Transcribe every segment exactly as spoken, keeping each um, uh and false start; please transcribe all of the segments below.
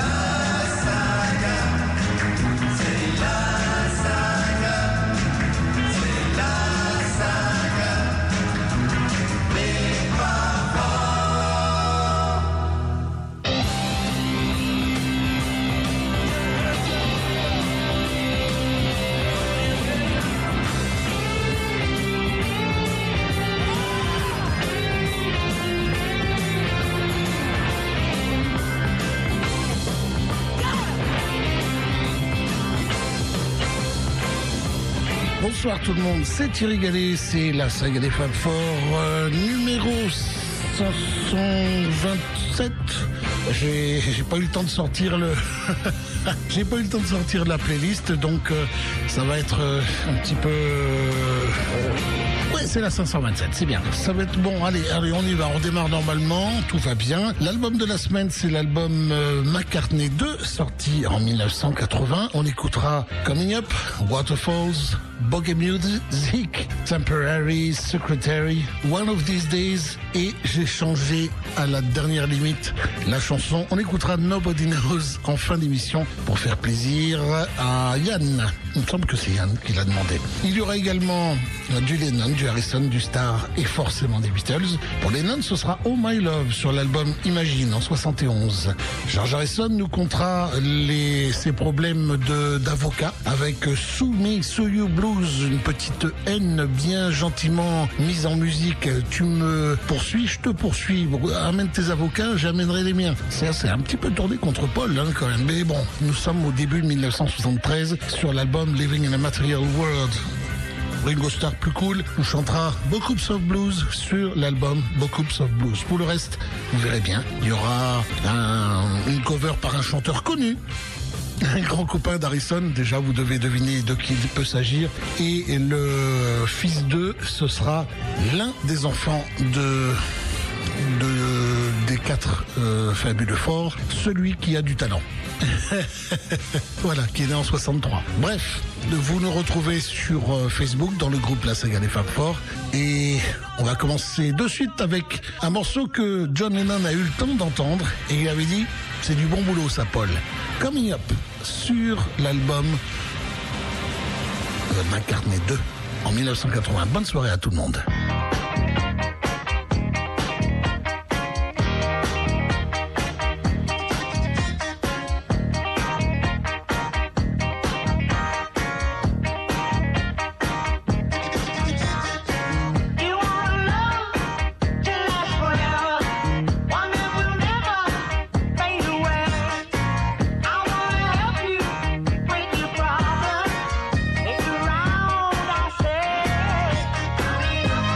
Bonsoir tout le monde, c'est Thierry Gallet, c'est la saga des Fab Four, euh, numéro cinq cent vingt-sept. J'ai, j'ai pas eu le temps de sortir le... j'ai pas eu le temps de sortir la playlist, donc euh, ça va être euh, un petit peu... Euh, ouais, c'est la cinq cent vingt-sept, c'est bien. Ça va être bon, allez, allez, on y va, on démarre normalement, tout va bien. L'album de la semaine, c'est l'album euh, McCartney deux, sorti en mille neuf cent quatre-vingts. On écoutera Coming Up, Waterfalls, Bogey Music, Temporary, Secretary, One of These Days, et j'ai changé à la dernière limite la chanson. On écoutera Nobody Knows en fin d'émission pour faire plaisir à Yann. Il me semble que c'est Yann qui l'a demandé. Il y aura également du Lennon, du Harrison, du Starr et forcément des Beatles. Pour Lennon, ce sera Oh My Love sur l'album Imagine en soixante et onze. George Harrison nous contera les, ses problèmes de, d'avocat avec Sue Me, Sue You Blues, une petite haine bien gentiment mise en musique. Tu me poursuis, je te poursuis. Amène tes avocats, j'amènerai les miens. C'est, c'est un petit peu tourné contre Paul hein, quand même. Mais bon, nous sommes au début de mille neuf cent soixante-treize sur l'album Living in a Material World. Ringo Starr plus cool nous chantera Bocoops of Blues sur l'album Bocoops of Blues. Pour le reste, vous verrez bien, il y aura un, une cover par un chanteur connu, un grand copain d'Harrison. Déjà, vous devez deviner de qui il peut s'agir. Et le fils d'eux, ce sera l'un des enfants de... de des quatre euh, fabuleux forts, celui qui a du talent. Voilà, qui est né en soixante-trois. Bref, vous nous retrouvez sur euh, Facebook dans le groupe La Saga des Fab Four, et on va commencer de suite avec un morceau que John Lennon a eu le temps d'entendre et il avait dit c'est du bon boulot ça Paul. Coming Up sur l'album euh, McCartney deux en mille neuf cent quatre-vingts. Bonne soirée à tout le monde. It's around, I say.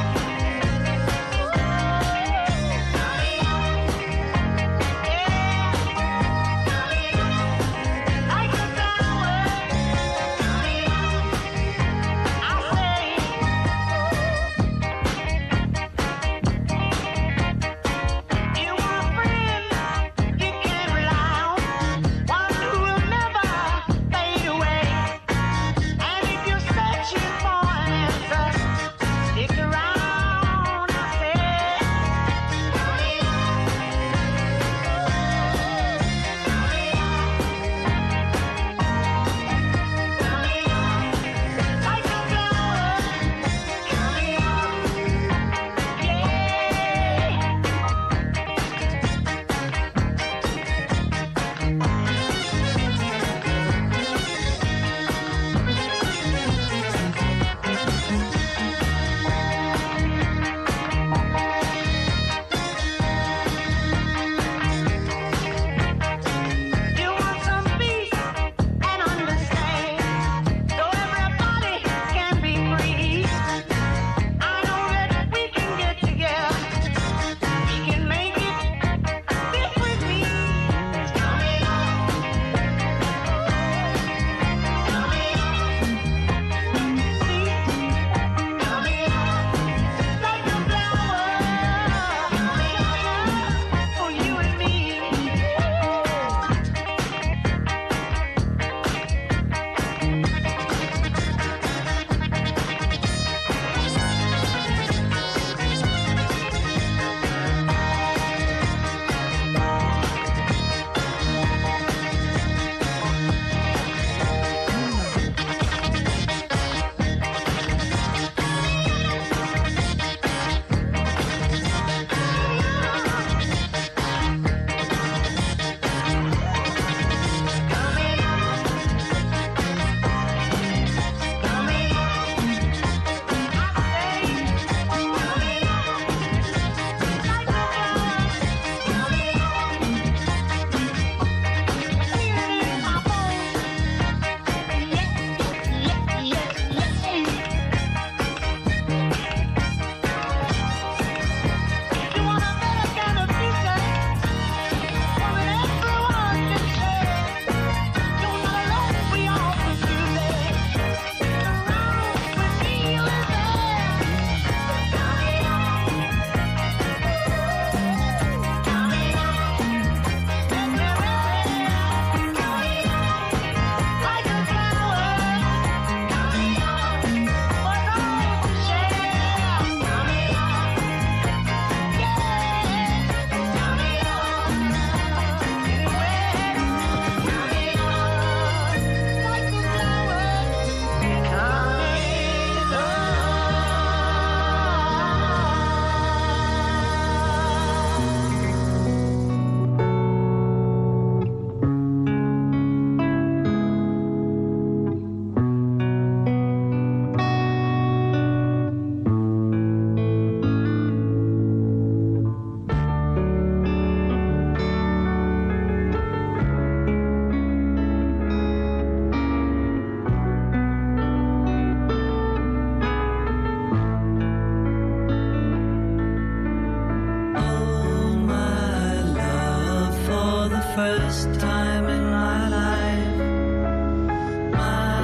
first time in my life, my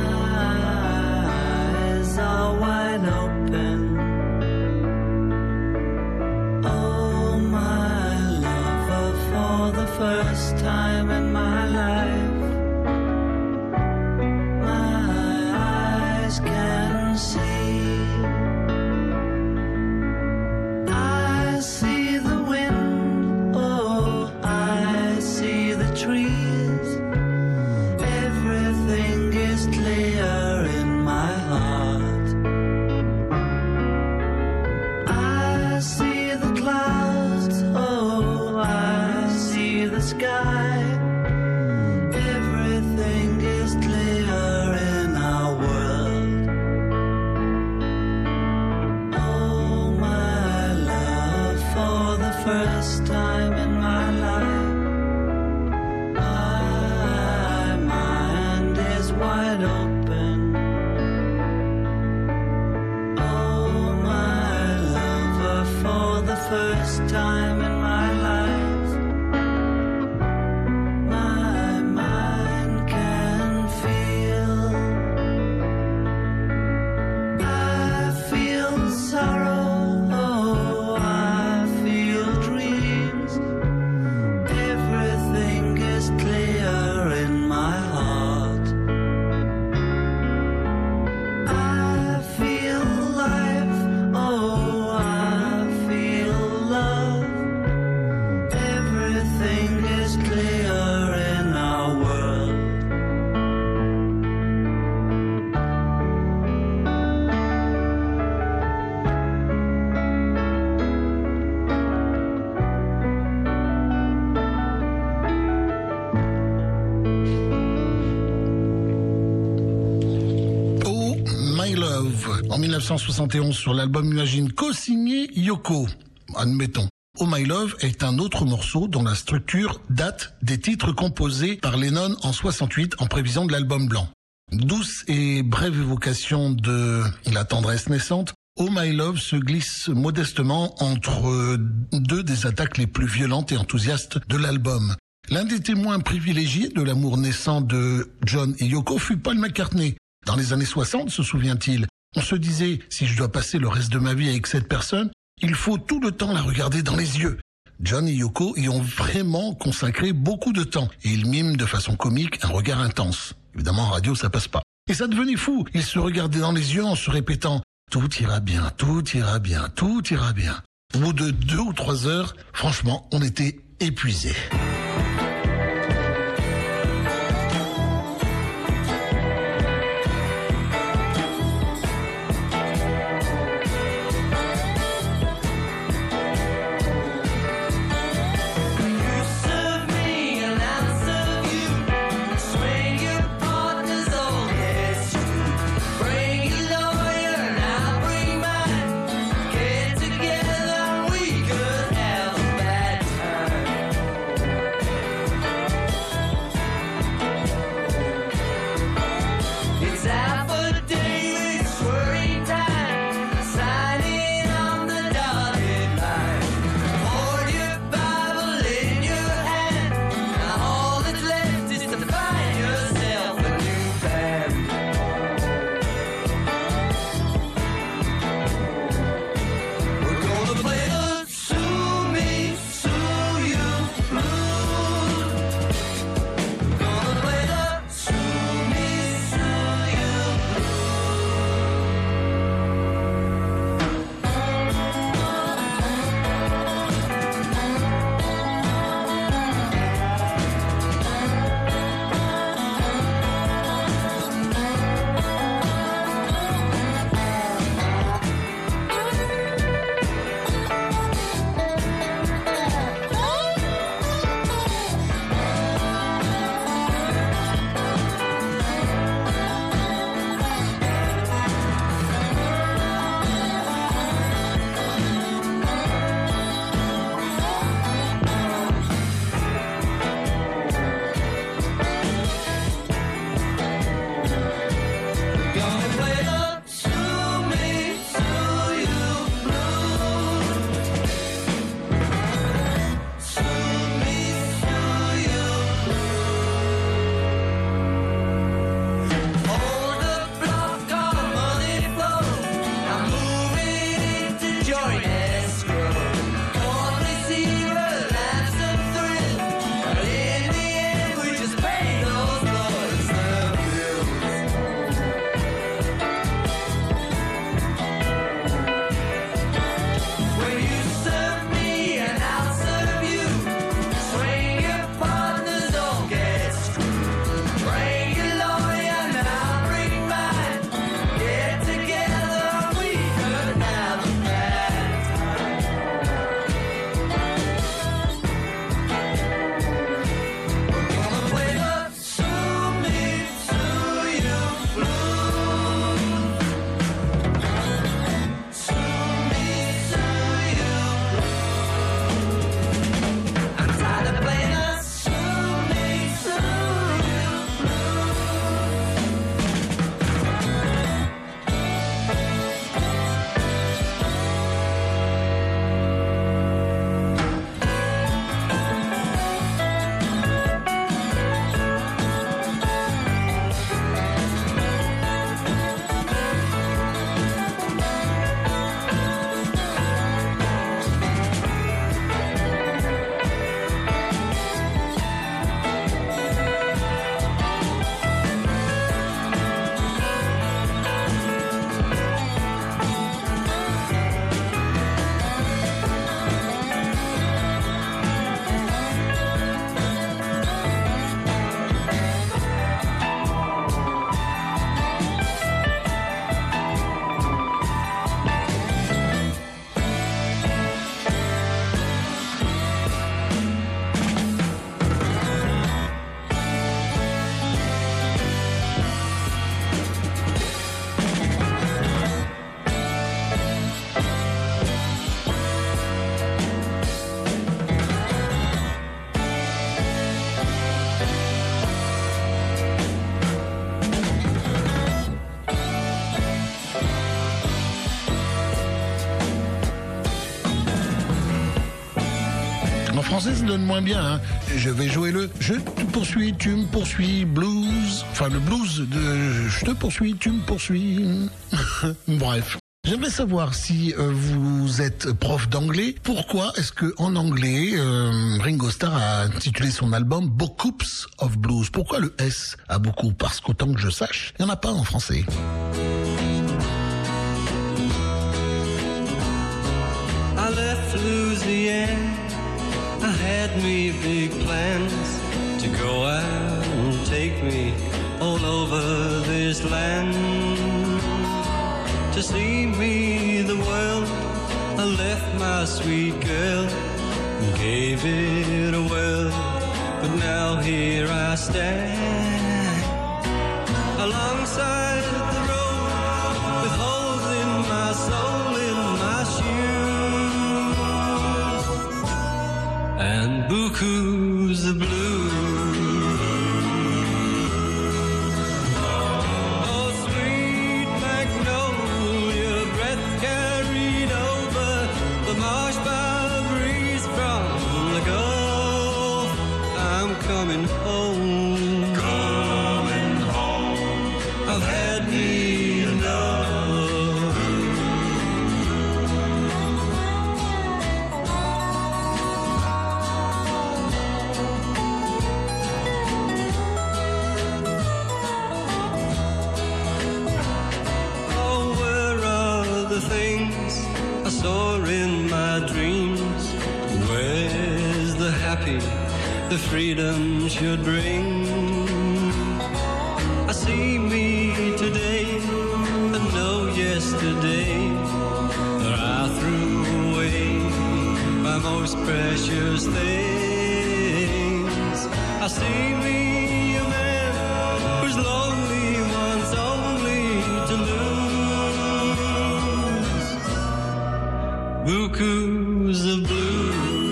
eyes are wide open. Oh, my lover, for the first time in my life, my eyes can see. I see the wind, oh, I see the trees. Everything is clear in my heart. I see the clouds, oh, I see the sky. Everything is clear in our world. Oh, my love, for the first time in my life, my mind is wide open. Oh, my lover, for the first time in my life, my mind can feel. I feel sorrow, oh, I feel dreams. Everything is clear in my heart. I feel life, oh, I feel love. Everything is clear in our world. Oh My Love, en mille neuf cent soixante et onze sur l'album Imagine, co-signé Yoko. Admettons. Oh My Love est un autre morceau dont la structure date des titres composés par Lennon en soixante-huit en prévision de l'album blanc. Douce et brève évocation de la tendresse naissante, Oh My Love se glisse modestement entre deux des attaques les plus violentes et enthousiastes de l'album. L'un des témoins privilégiés de l'amour naissant de John et Yoko fut Paul McCartney. Dans les années soixante, se souvient-il, on se disait, si je dois passer le reste de ma vie avec cette personne, il faut tout le temps la regarder dans les yeux. John et Yoko y ont vraiment consacré beaucoup de temps et ils miment de façon comique un regard intense. Évidemment, en radio, ça passe pas. Et ça devenait fou. Ils se regardaient dans les yeux en se répétant « Tout ira bien, tout ira bien, tout ira bien ». Au bout de deux ou trois heures, franchement, on était épuisés. Together we could have a bad time. français se donne moins bien. Hein. Je vais jouer le je te poursuis, tu me poursuis, blues. Enfin, le blues de je te poursuis, tu me poursuis. Bref. J'aimerais savoir si euh, vous êtes prof d'anglais. Pourquoi est-ce que en anglais, euh, Ringo Starr a intitulé son album Bookups of Blues? Pourquoi le S à beaucoup? Parce qu'autant que je sache, il n'y en a pas en français. I left Louisiana, I had me big plans to go out and take me all over this land. To see me the world, I left my sweet girl and gave it a whirl. But now here I stand alongside the road with holes in my soul, in my shoes, and bukus of blue. Coming home, coming home. I've had me enough. Oh, where are the things I saw in my dreams? Where's the happy the freedom should bring? I see me today and know yesterday, that I threw away my most precious things. I see me a man who's lonely wants only to lose. Bukus of blue.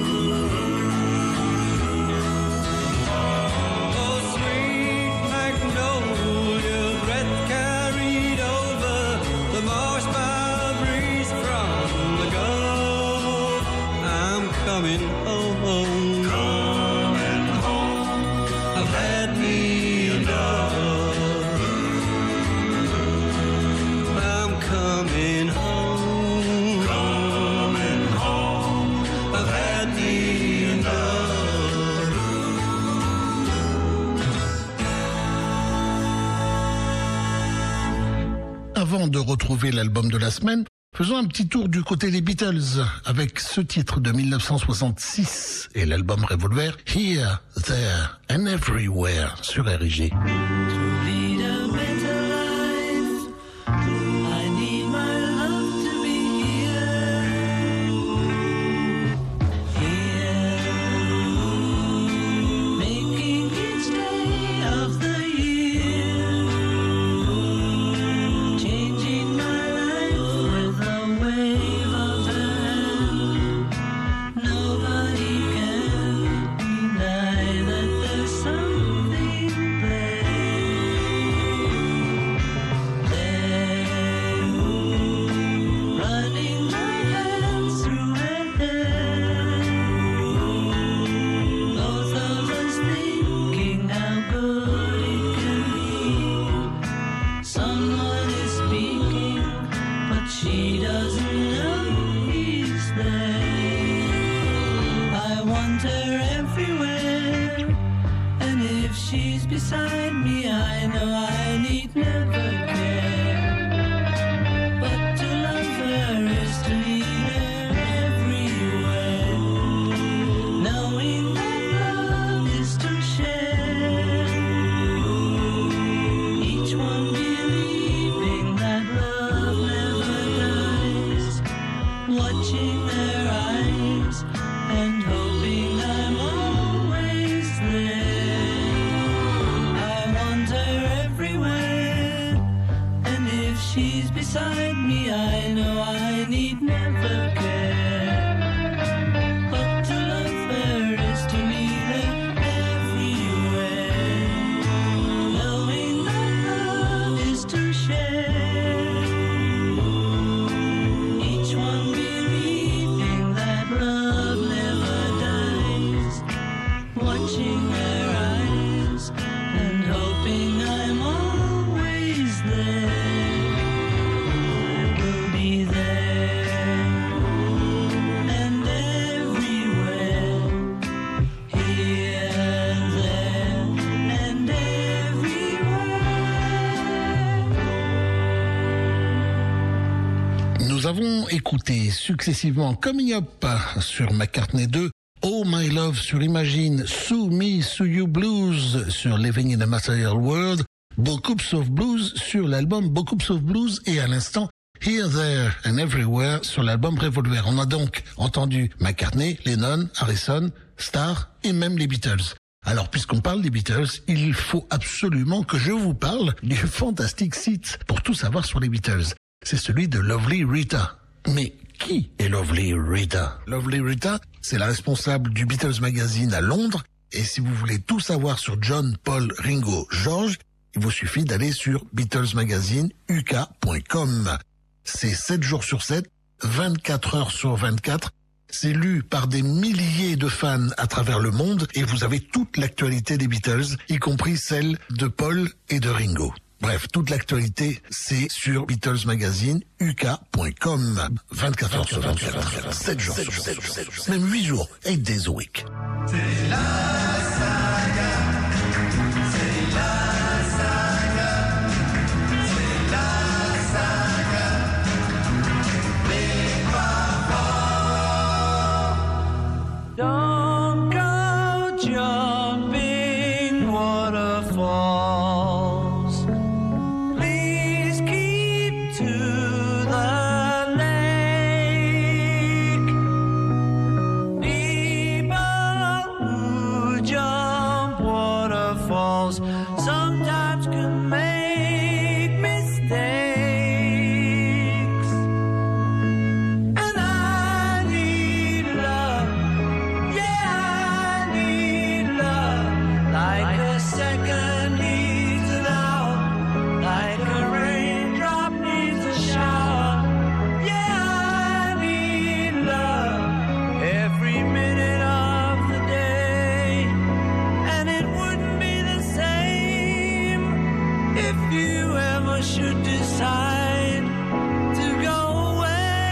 Coming home, coming home. I've had me enough. I'm coming home, coming home. I've had me enough. Avant de retrouver l'album de la semaine, faisons un petit tour du côté des Beatles avec ce titre de mille neuf cent soixante-six et l'album Revolver, Here, There and Everywhere sur R I G. Beside me, I know I need never care. But to love her is to need her everywhere. Knowing that love is to share. Each one believing that love never dies. Watching their eyes and hoping I'm always there. She's beside me, I know I need never care. But to love her is to need her everywhere. Knowing that love is to share. Each one believing that love never dies. Nous avons écouté successivement Coming Up sur McCartney deux, Oh My Love sur Imagine, Sue Me, Sue You Blues sur Living in a Material World, Bocoops of Blues sur l'album Bocoops of Blues et à l'instant Here, There and Everywhere sur l'album Revolver. On a donc entendu McCartney, Lennon, Harrison, Starr et même les Beatles. Alors, puisqu'on parle des Beatles, il faut absolument que je vous parle du fantastique site pour tout savoir sur les Beatles. C'est celui de Lovely Rita. Mais qui est Lovely Rita? Lovely Rita, c'est la responsable du Beatles Magazine à Londres. Et si vous voulez tout savoir sur John, Paul, Ringo, George, il vous suffit d'aller sur Beatles Magazine U K point com. C'est sept jours sur sept, vingt-quatre heures sur vingt-quatre. C'est lu par des milliers de fans à travers le monde et vous avez toute l'actualité des Beatles, y compris celle de Paul et de Ringo. Bref, toute l'actualité, c'est sur Beatles Magazine U K point com. vingt-quatre heures sur vingt-quatre, sept jours sur sept, même huit jours, eight days a week. C'est la saga, c'est la saga, c'est la saga, les papas. Don't go jumping waterfalls. Please keep to the lake. People who jump waterfalls sometimes can make mistakes. And I need love. Yeah, I need love, like a second needs an hour, like a raindrop needs a shower. Yeah, I need love every minute of the day, and it wouldn't be the same if you ever should decide to go away.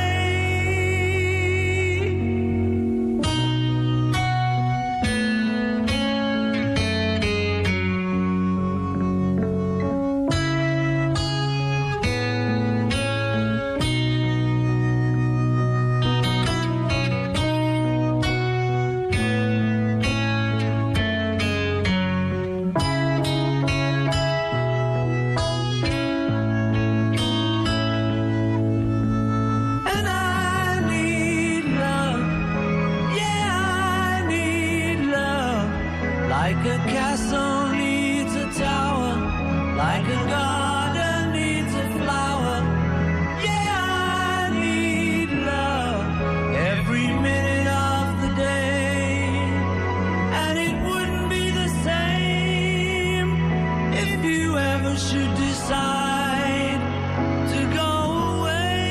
And I need love, yeah, I need love, like a castle needs a tower, like a garden needs a flower. Yeah, I need love every minute of the day, and it wouldn't be the same if you ever should decide to go away.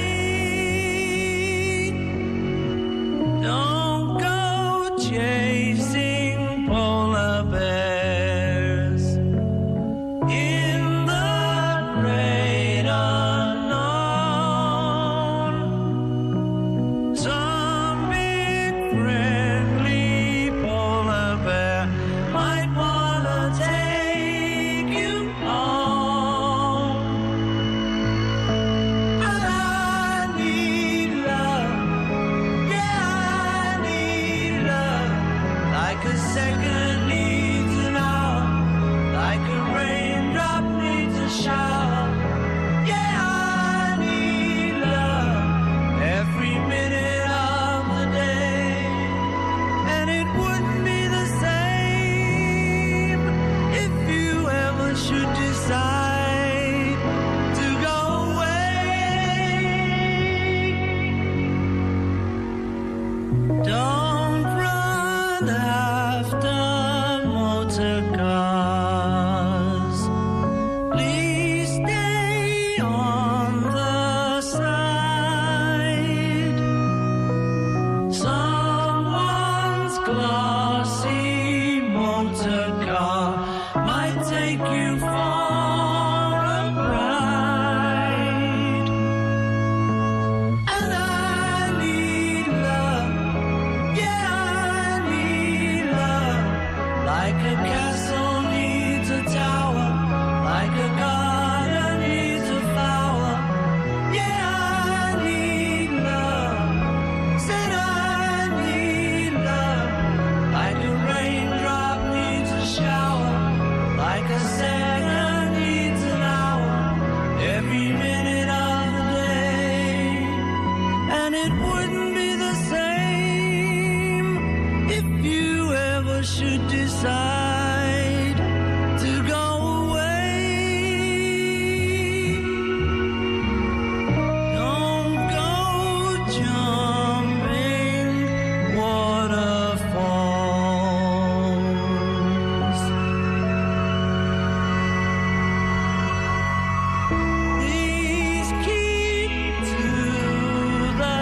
Don't go chasing polar bears in the great unknown. Some big friendly polar bear might wanna take you home. And I need love, yeah, I need love, like a second needs an hour, like a raindrop needs a shower. Yeah, I need love every minute of the day, and it wouldn't be the same if you ever should decide to go away. Don't run after motor cars. Please stay on the side. Someone's glossy motor car might take you for a ride. And I need love, yeah, I need love, like a castle needs a tower, like a garden needs a flower. Yeah, I need like a saga needs an hour every minute of the day. And it wouldn't be the same if you ever should decide to go away. Don't go jumping waterfalls. Please keep to the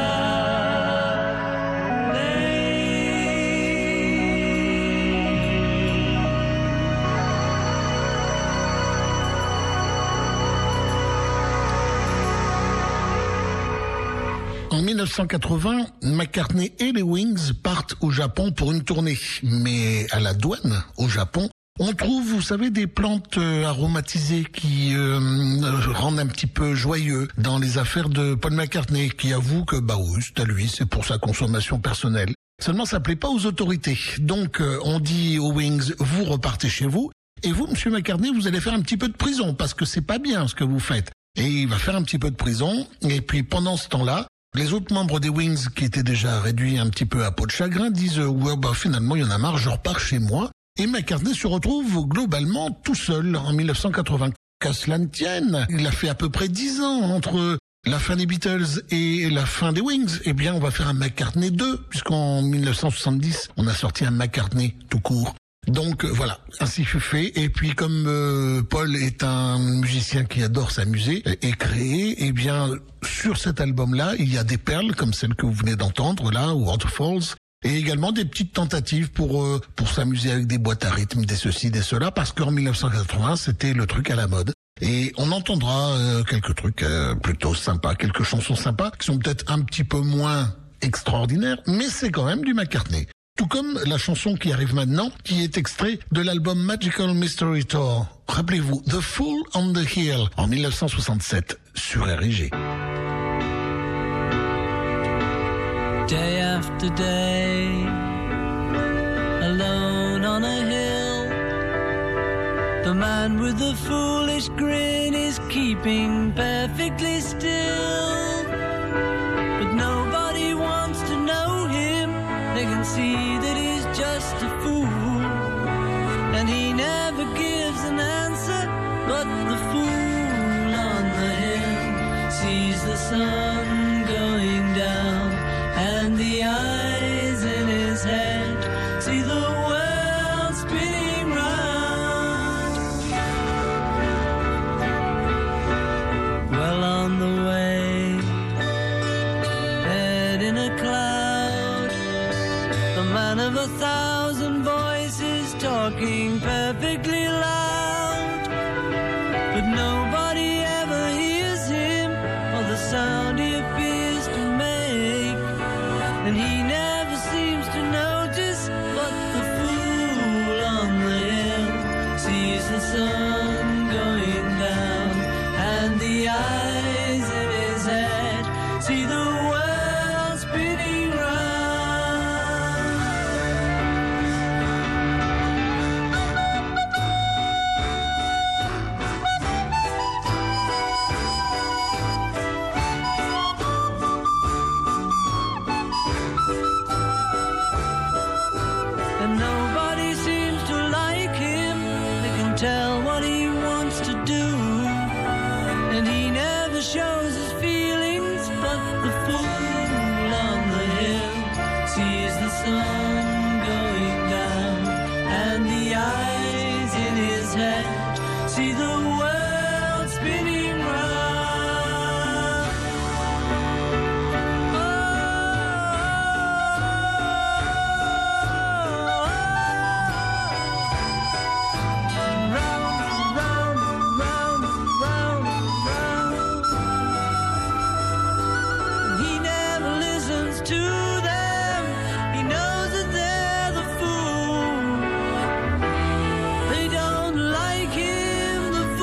En mille neuf cent quatre-vingts, McCartney et les Wings partent au Japon pour une tournée. Mais à la douane, au Japon, on trouve, vous savez, des plantes euh, aromatisées qui euh, rendent un petit peu joyeux dans les affaires de Paul McCartney, qui avoue que, bah oui, c'est à lui, c'est pour sa consommation personnelle. Seulement, ça plaît pas aux autorités. Donc, euh, on dit aux Wings, vous repartez chez vous, et vous, monsieur McCartney, vous allez faire un petit peu de prison, parce que c'est pas bien ce que vous faites. Et il va faire un petit peu de prison, et puis pendant ce temps-là, les autres membres des Wings, qui étaient déjà réduits un petit peu à peau de chagrin, disent « Ouais, bah finalement, il y en a marre, je repars chez moi ». Et McCartney se retrouve globalement tout seul en mille neuf cent quatre-vingt. Qu'à cela ne tienne, il a fait à peu près dix ans entre la fin des Beatles et la fin des Wings. Eh bien, on va faire un McCartney deux, puisqu'en mille neuf cent soixante-dix, on a sorti un McCartney tout court. Donc euh, voilà, ainsi fut fait. Et puis comme euh, Paul est un musicien qui adore s'amuser et créer, eh bien sur cet album-là, il y a des perles comme celle que vous venez d'entendre là, Waterfalls, et également des petites tentatives pour euh, pour s'amuser avec des boîtes à rythme, des ceci, des cela, parce qu'en mille neuf cent quatre-vingts, c'était le truc à la mode. Et on entendra euh, quelques trucs euh, plutôt sympas, quelques chansons sympas qui sont peut-être un petit peu moins extraordinaires, mais c'est quand même du McCartney. Tout comme la chanson qui arrive maintenant, qui est extrait de l'album Magical Mystery Tour. Rappelez-vous, The Fool on the Hill, en mille neuf cent soixante-sept, sur R I G. Day after day, alone on a hill, the man with the foolish grin is keeping perfectly still. But nobody wants to know him. They can see that he's just a fool, and he never gives an answer. But the fool on the hill sees the sun going down, and the eyes in his head see the world spinning round. Well on the way, head in a cloud, the man of a thousand voices talking perfectly loud, but nobody ever hears him or the sound he appears to make, and he never seems to notice. But the fool on the hill sees the sun going down, and the eyes in his head see the world spinning round. And nobody seems to like him. They can tell what he wants to do, and he never shows his feelings. But the fool on the hill sees the sun going down, and the eyes in his head see the world spinning round. Round, round, round, round, round. He never listens to them. He knows that they're the fool. They don't like him, the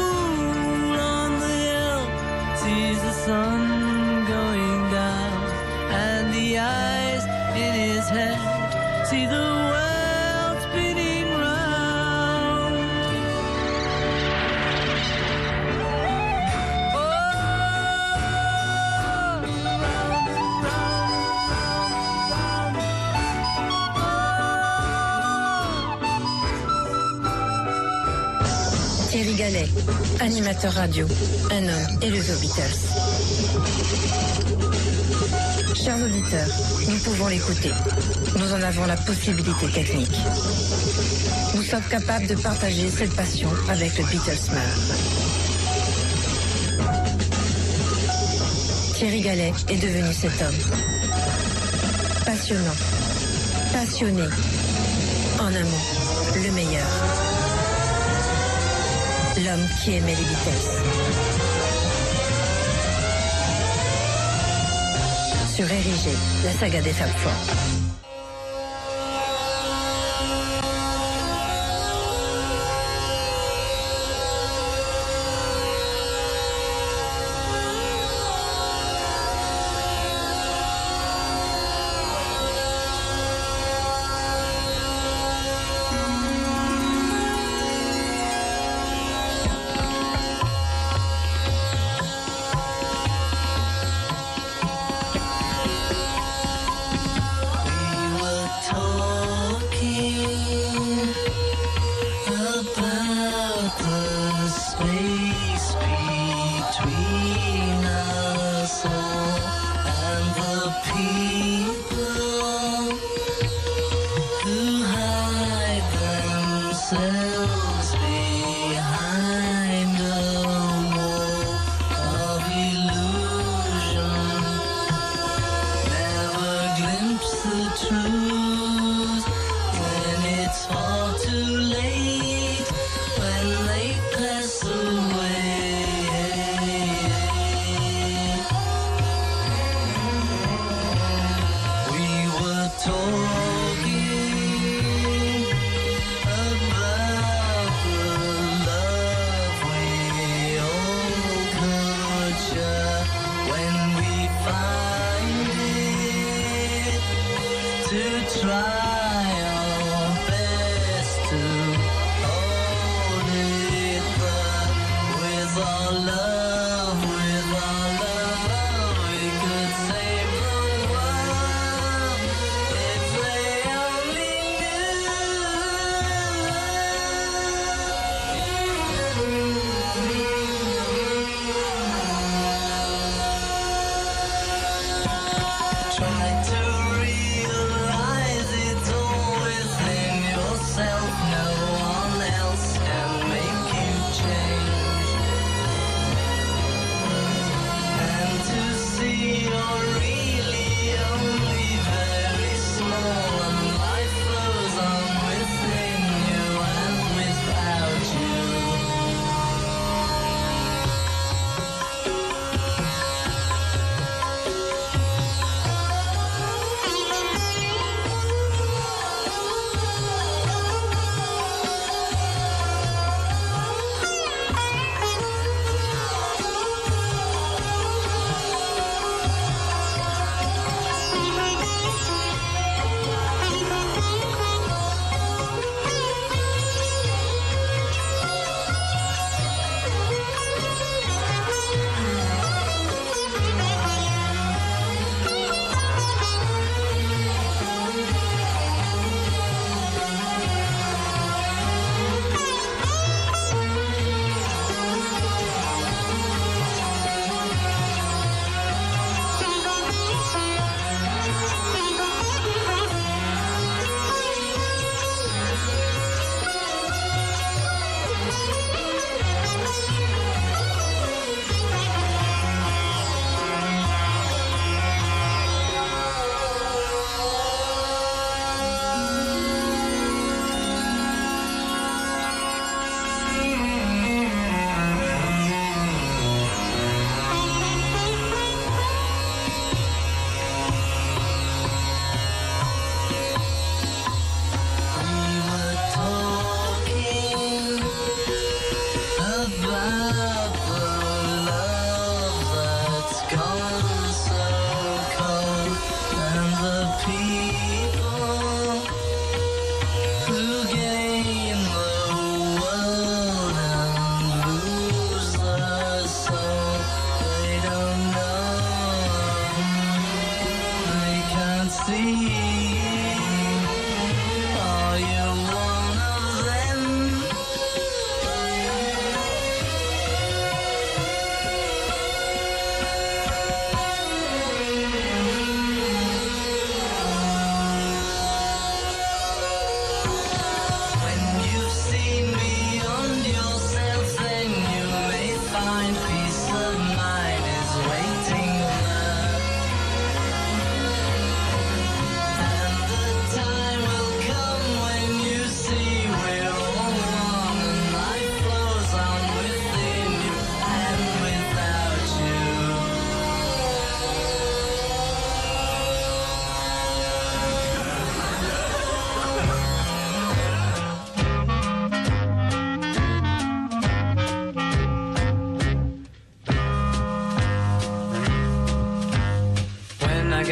Thierry Gallet, animateur radio, un homme élevé aux Beatles. Chers auditeurs, nous pouvons l'écouter. Nous en avons la possibilité technique. Nous sommes capables de partager cette passion avec le Beatlesman. Thierry Gallet est devenu cet homme. Passionnant, passionné, en un mot, le meilleur. L'homme qui aimait les Beatles. Sur Érigé, la saga des Fab Four. We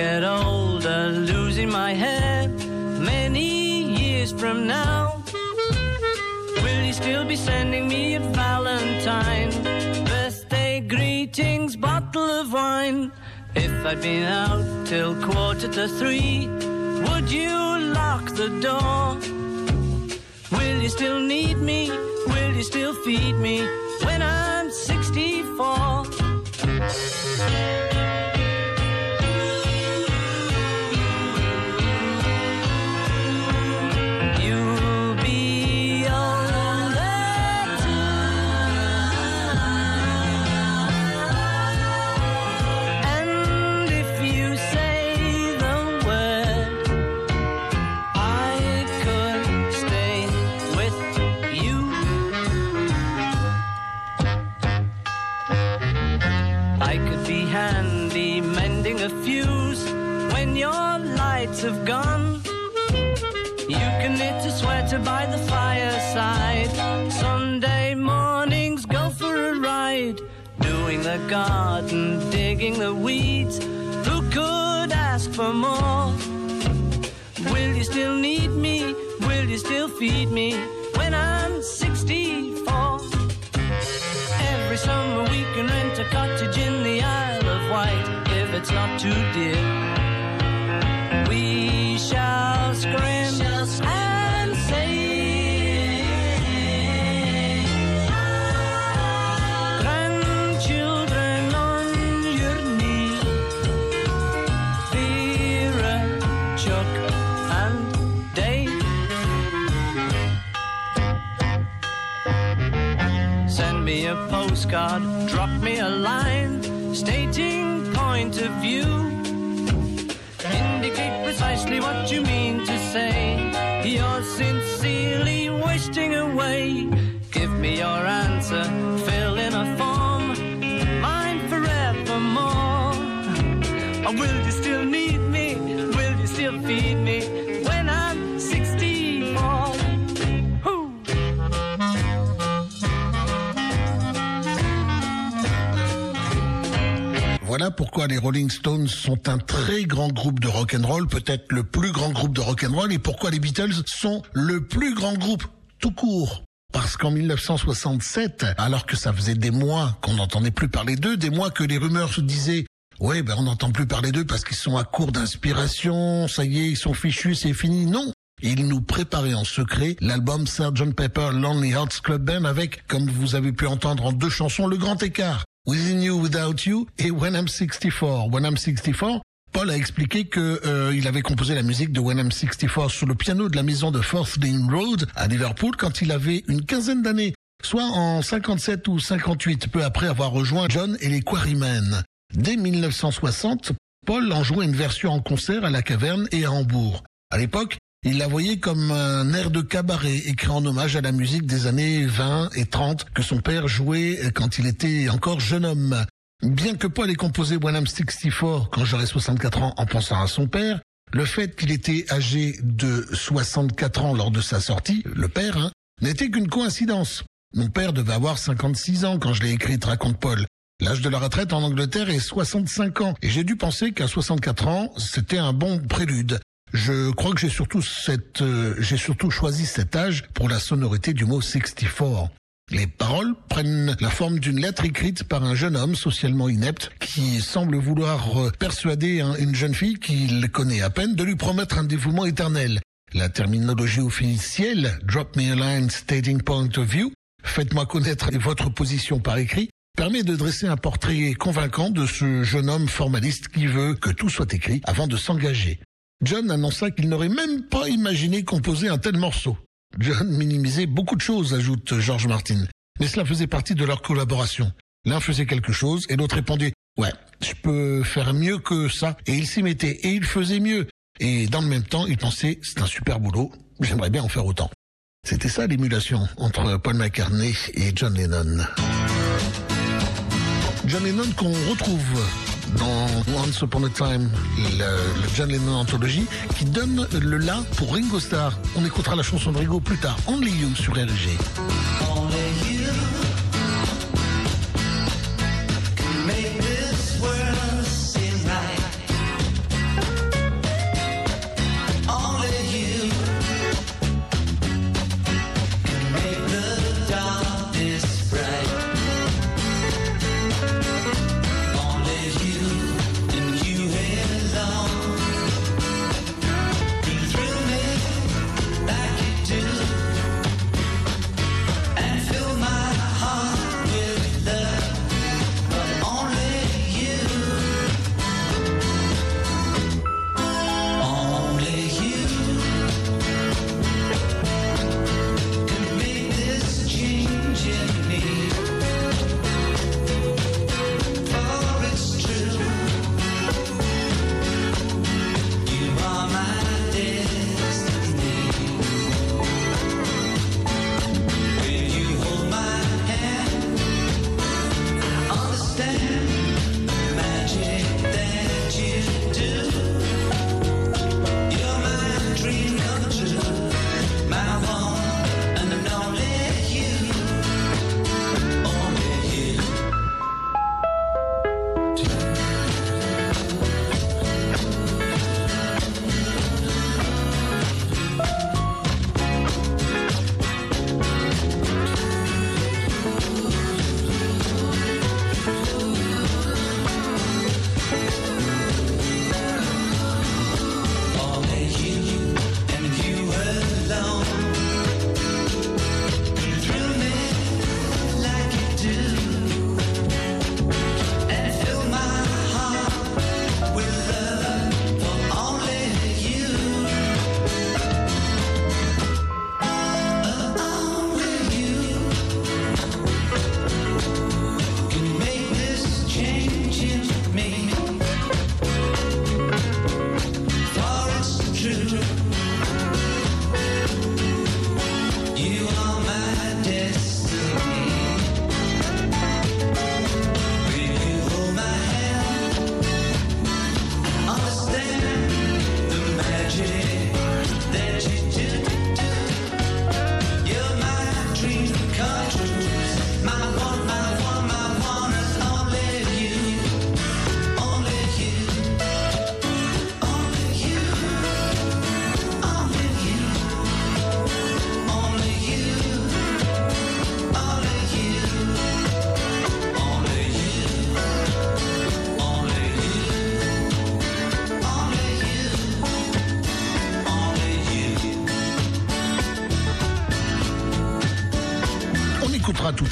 get older, losing my head many years from now, will you still be sending me a Valentine, birthday greetings, bottle of wine? If I'd been out till quarter to three, would you lock the door? Will you still need me? Will you still feed me when I'm sixty-four? You'll be older too, and if you say the word, I could stay with you. I could be handy mending a fuse when your lights have gone. You can knit a sweater by the fireside. Sunday mornings go for a ride, doing the garden, digging the weeds. Who could ask for more? Will you still need me? Will you still feed me when I'm sixty-four? Every summer we can rent a cottage in the Isle of Wight, if it's not too dear. We shall scream and say, grandchildren on your knee, Vera, Chuck and Dave. Send me a postcard, drop me a line, stating point of view. Indicate precisely what you mean to say. You're sincerely wasting away. Give me your answer, fill in a form, mine forevermore. Or will you still need me? Will you still feed me when I'm sixty-four? Woo! Voilà pourquoi les Rolling Stones sont un très grand groupe de rock'n'roll, peut-être le plus grand groupe de rock'n'roll, et pourquoi les Beatles sont le plus grand groupe tout court. Parce qu'en mille neuf cent soixante-sept, alors que ça faisait des mois qu'on n'entendait plus parler d'eux, des mois que les rumeurs se disaient « Ouais, ben on n'entend plus parler d'eux parce qu'ils sont à court d'inspiration, ça y est, ils sont fichus, c'est fini. » Non, ils nous préparaient en secret l'album sergeant Pepper Lonely Hearts Club Band avec, comme vous avez pu entendre en deux chansons, le grand écart. Within You, Without You et When I'm sixty-four. When I'm sixty-four, Paul a expliqué que euh, il avait composé la musique de When I'm sixty-four sur le piano de la maison de Fourth Lane Road à Liverpool quand il avait une quinzaine d'années, soit en cinquante-sept ou cinquante-huit, peu après avoir rejoint John et les Quarrymen. Dès mille neuf cent soixante, Paul en jouait une version en concert à la Caverne et à Hambourg. À l'époque, il la voyait comme un air de cabaret écrit en hommage à la musique des années vingt et trente que son père jouait quand il était encore jeune homme. Bien que Paul ait composé When I'm sixty-four quand j'aurai soixante-quatre ans en pensant à son père, le fait qu'il était âgé de soixante-quatre ans lors de sa sortie, le père, hein, n'était qu'une coïncidence. Mon père devait avoir cinquante-six ans quand je l'ai écrite, raconte Paul. L'âge de la retraite en Angleterre est soixante-cinq ans et j'ai dû penser qu'à soixante-quatre ans, c'était un bon prélude. Je crois que j'ai surtout cette, euh, j'ai surtout choisi cet âge pour la sonorité du mot sixty-four. Les paroles prennent la forme d'une lettre écrite par un jeune homme socialement inepte qui semble vouloir euh, persuader hein, une jeune fille qu'il connaît à peine de lui promettre un dévouement éternel. La terminologie officielle, drop me a line stating point of view, faites-moi connaître votre position par écrit, permet de dresser un portrait convaincant de ce jeune homme formaliste qui veut que tout soit écrit avant de s'engager. John annonça qu'il n'aurait même pas imaginé composer un tel morceau. John minimisait beaucoup de choses, ajoute George Martin. Mais cela faisait partie de leur collaboration. L'un faisait quelque chose et l'autre répondait « Ouais, je peux faire mieux que ça ». Et il s'y mettait et il faisait mieux. Et dans le même temps, il pensait « C'est un super boulot, j'aimerais bien en faire autant ». C'était ça l'émulation entre Paul McCartney et John Lennon. John Lennon qu'on retrouve dans Once Upon a Time, le, le John Lennon Anthology, qui donne le la pour Ringo Starr. On écoutera la chanson de Ringo plus tard, Only You sur R G. Only you can make this world seem right.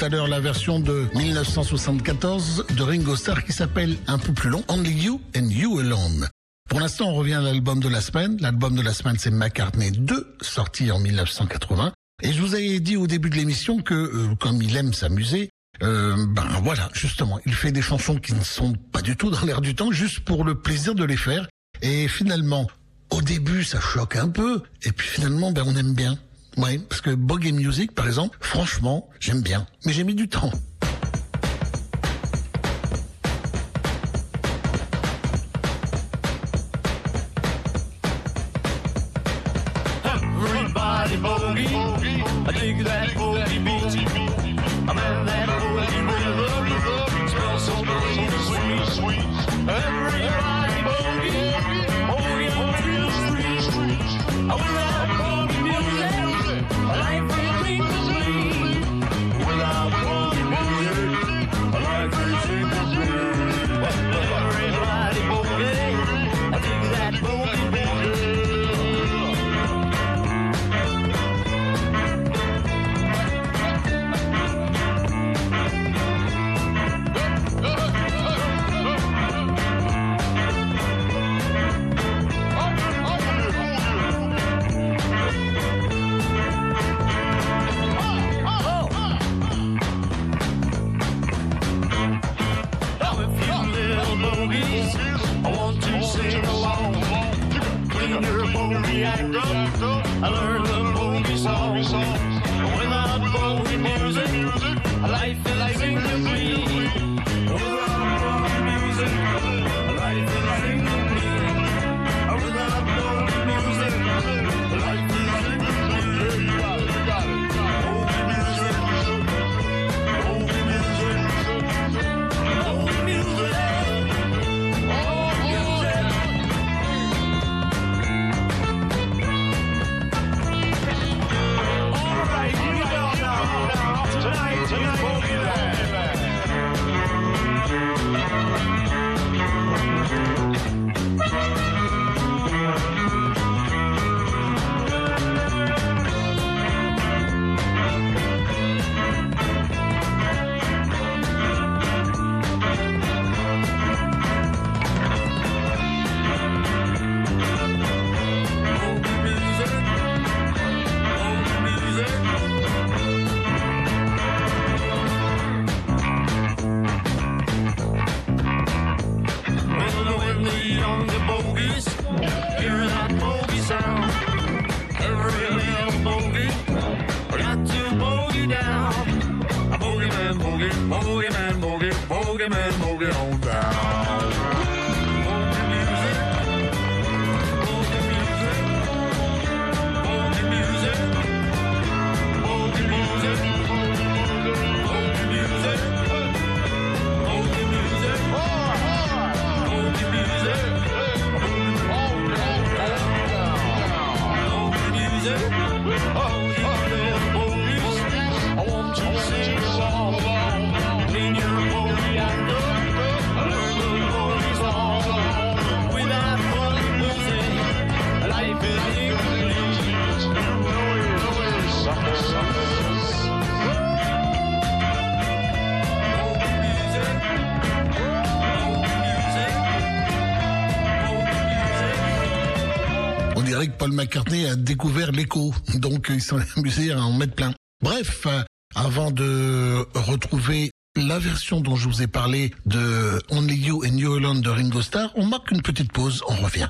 tout à l'heure la version de mille neuf cent soixante-quatorze de Ringo Starr qui s'appelle un peu plus long, Only You and You Alone. Pour l'instant, on revient à l'album de la semaine. L'album de la semaine, c'est McCartney deux, sorti en mille neuf cent quatre-vingts. Et je vous avais dit au début de l'émission que, euh, comme il aime s'amuser, euh, ben voilà, justement, il fait des chansons qui ne sont pas du tout dans l'air du temps, juste pour le plaisir de les faire. Et finalement, au début, ça choque un peu, et puis finalement, ben on aime bien. Ouais, parce que Boogie Music, par exemple, franchement, j'aime bien, mais j'ai mis du temps. Everybody boogie, I dig that boogie beat. I'm in that boogie rhythm, smells so good, sweet, sweet. Everybody boogie, boogie onto the streets. I without boogie music, life is incomplete. Without boogie music, life is incomplete. Everybody boogie, I dig that boogie beat. I learned the boogie song. Without boogie music, life is incomplete. Without boogie music, life is incomplete. Without boogie music, life is incomplete. You got it, you got it. Boogie music, boogie music, boogie music, boogie music. Tonight, tonight, boogie land. Paul McCartney a découvert l'écho, donc ils sont amusés à en mettre plein. Bref, avant de retrouver la version dont je vous ai parlé de Only You and You Alone de Ringo Starr, on marque une petite pause, on revient.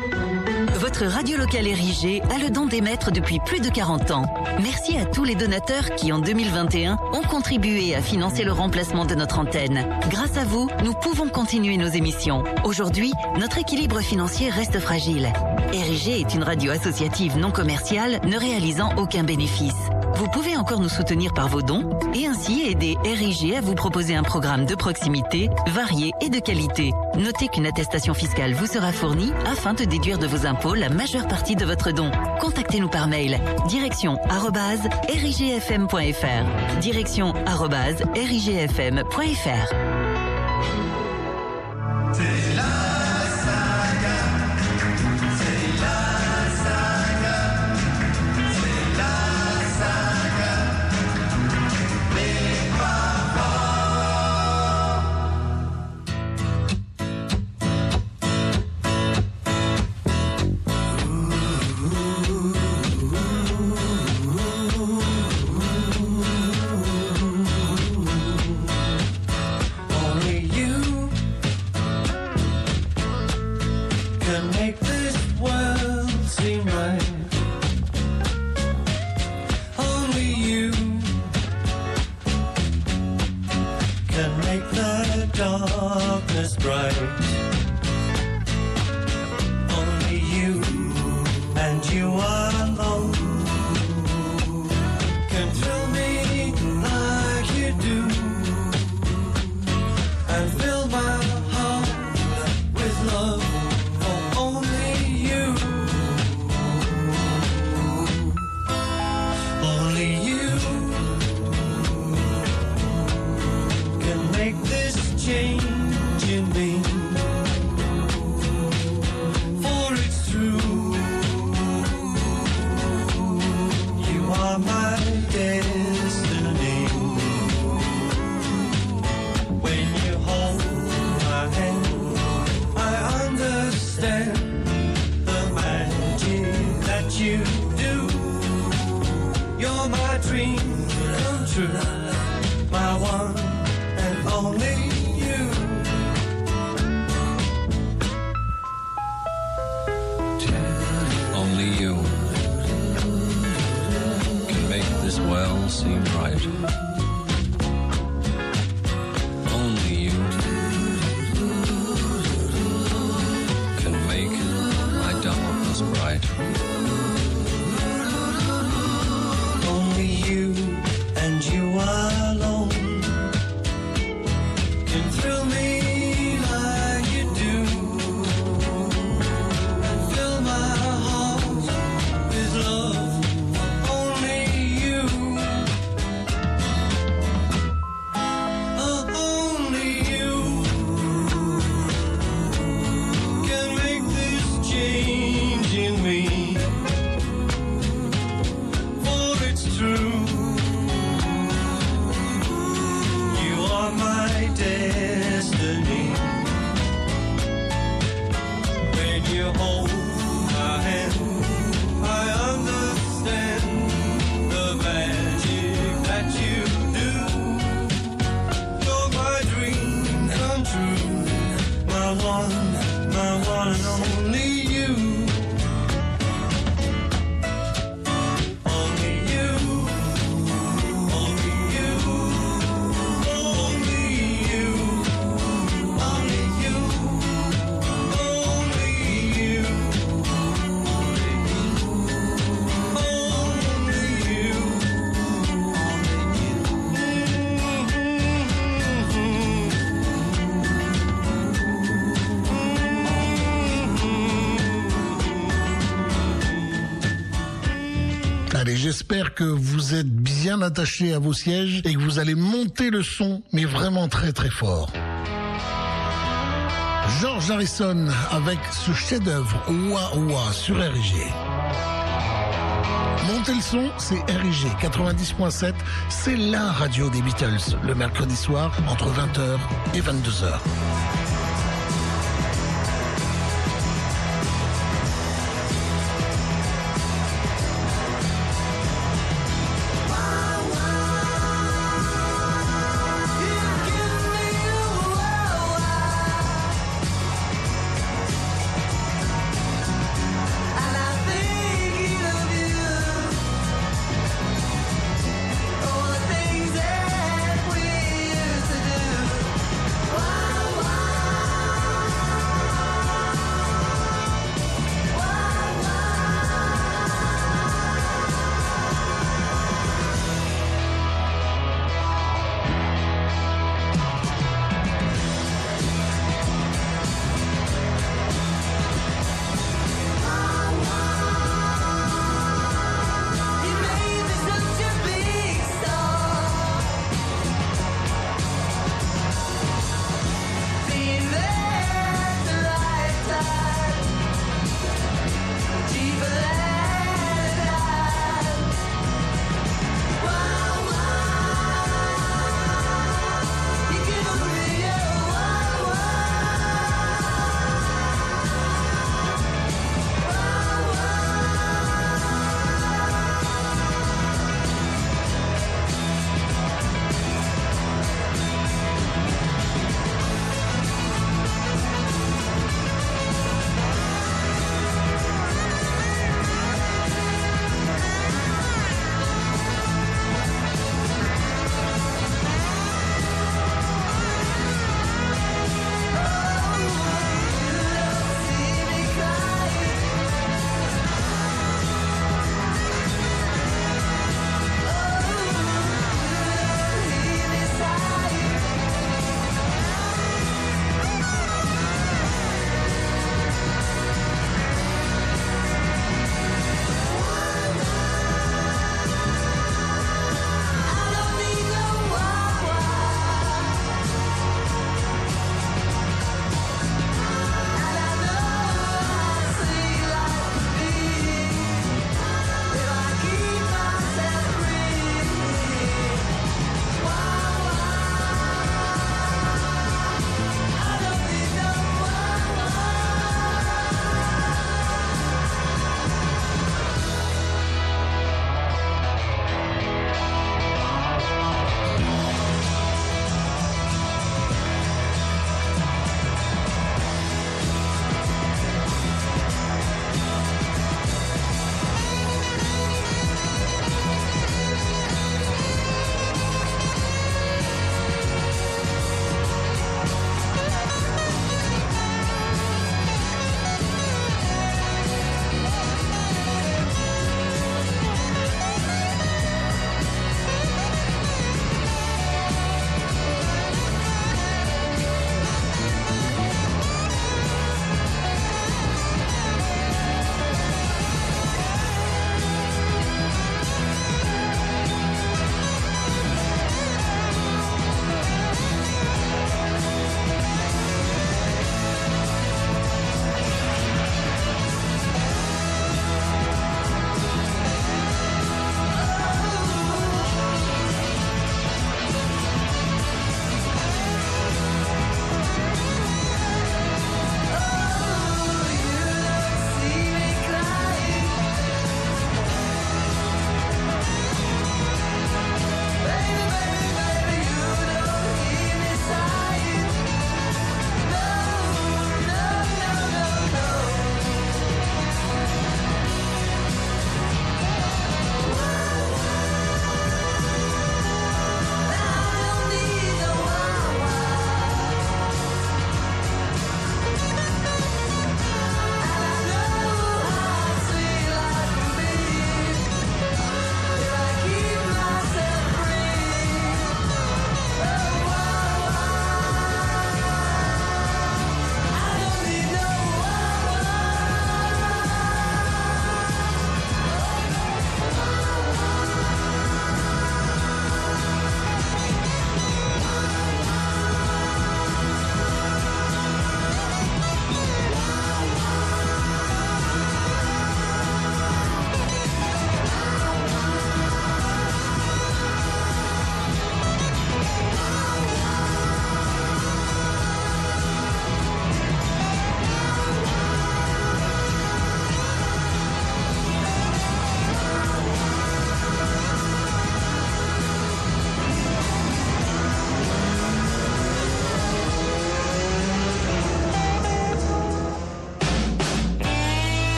Votre radio locale érigée a le don d'émettre depuis plus de quarante ans. Merci à tous les donateurs qui, en deux mille vingt et un, ont contribué à financer le remplacement de notre antenne. Grâce à vous, nous pouvons continuer nos émissions. Aujourd'hui, notre équilibre financier reste fragile. Érigée est une radio associative non commerciale ne réalisant aucun bénéfice. Vous pouvez encore nous soutenir par vos dons et ainsi aider Érigée à vous proposer un programme de proximité, varié et de qualité. Notez qu'une attestation fiscale vous sera fournie afin de déduire de vos impôts la majeure partie de votre don. Contactez-nous par mail. Direction arobase rigfm point fr. Direction arobase rigfm point fr. C'est la saga. C'est la saga. C'est la saga. Les can make the darkness bright. Only you and you alone can thrill me like you do and fill my heart with love for only you. Only you can make this change in me, for it's true. You are my destiny. When you hold my hand, I understand the magic that you do. You're my dream come true, my one and only you. Only you can make this world seem right. Only you can make my darkness bright. Only you and you alone can thrill me like you do and fill my heart with love for only you. Oh, only you can make this change in me, for it's true. You are my destiny. When you hold my hand, I understand the magic that you do. You're my dream come true, my one, my one and only you. Only you, only you, only you, only you, only you, only you, Allez, j'espère que vous êtes bien attachés à vos sièges et que vous allez monter le son, mais vraiment très très fort. George Harrison avec ce chef-d'œuvre Oua Oua sur R I G. Montez le son, c'est R I G quatre-vingt-dix point sept, c'est la radio des Beatles, le mercredi soir entre vingt heures et vingt-deux heures. Things that we used to do. Wow, wow.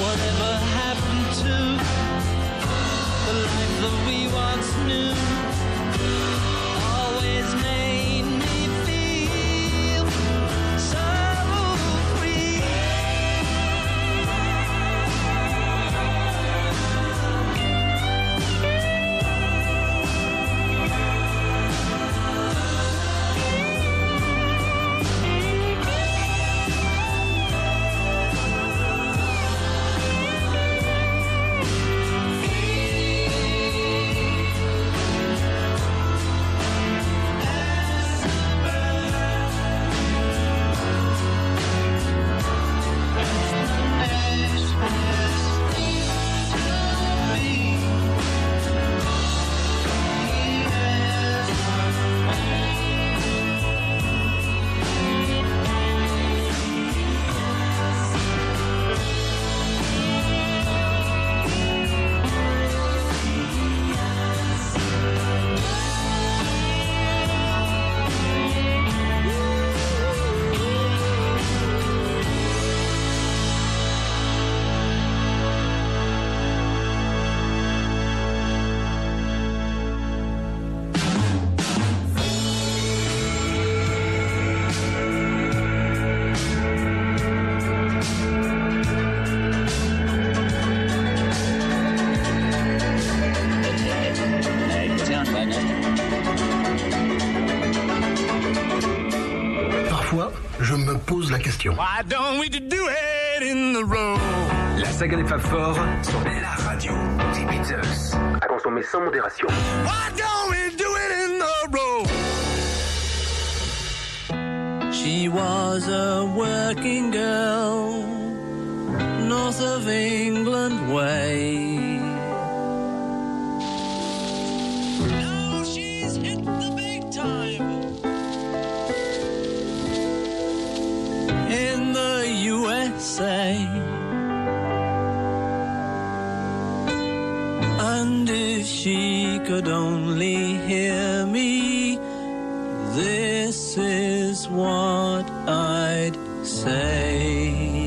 Whatever happened to the life that we once knew? Always made me feel so free. Parfois, je me pose la question. Why don't we do it in the road? La saga des Fab Four sur la radio des Beatles. À consommer sans modération. Why don't we do it in the road? She was a working girl, north of England way. Now she's hit the big time in the U S A. And if she could only hear me, this is what I'd say.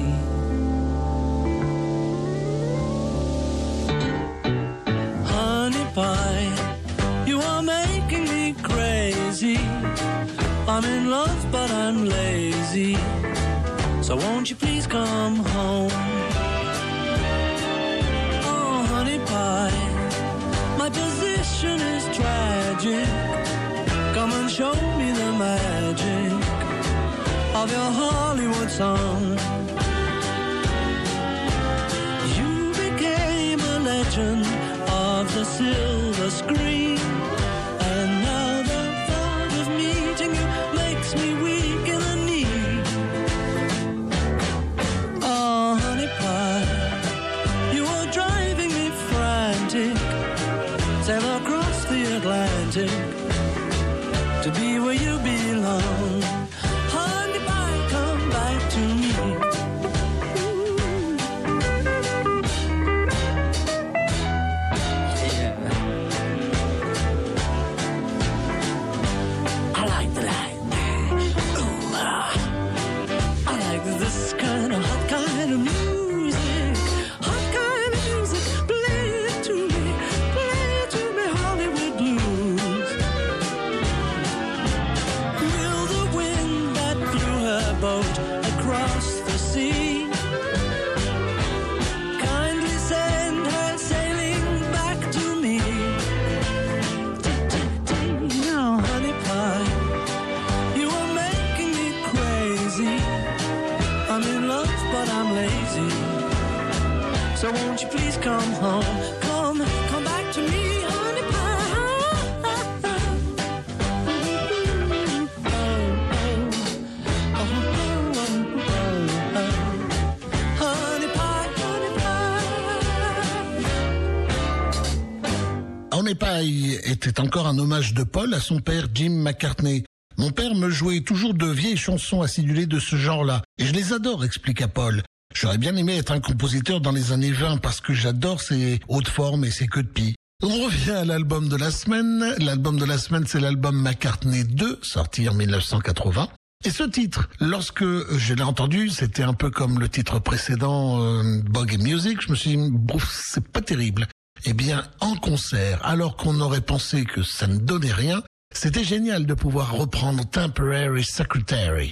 Honey pie, you are making me crazy. I'm in love but I'm lazy, so won't you please come home? Oh honey pie, my position is tragic. Come and show me the magic of your Hollywood song. You became a legend of the silver screen, and now the thought of meeting you makes me weak in the knee. Oh, honey pie, you are driving me frantic. Sail across the Atlantic to be where you belong. Honey pie, come back to me. Yeah. I like that. Ooh, ah. I like this kind of hot kind of music. Hot kind of music. Play it to me. Play it to me, Hollywood blues. Will the wind that blew her boat across the sea kindly send her sailing back to me? Now, honey pie, you are making me crazy. I'm in love, but I'm lazy. So won't you please come home? Come, come back to me, honey Honey pie, honey pie. Honey Pie était encore un hommage de Paul à son père Jim McCartney. Mon père me jouait toujours de vieilles chansons acidulées de ce genre-là. Et je les adore, expliqua Paul. J'aurais bien aimé être un compositeur dans les années vingt parce que j'adore ces hautes formes et ces queues de pie. On revient à l'album de la semaine. L'album de la semaine, c'est l'album McCartney deux, sorti en mille neuf cent quatre-vingts. Et ce titre, lorsque je l'ai entendu, c'était un peu comme le titre précédent, euh, Bogey Music. Je me suis dit, bouf, c'est pas terrible. Eh bien, en concert, alors qu'on aurait pensé que ça ne donnait rien, c'était génial de pouvoir reprendre Temporary Secretary.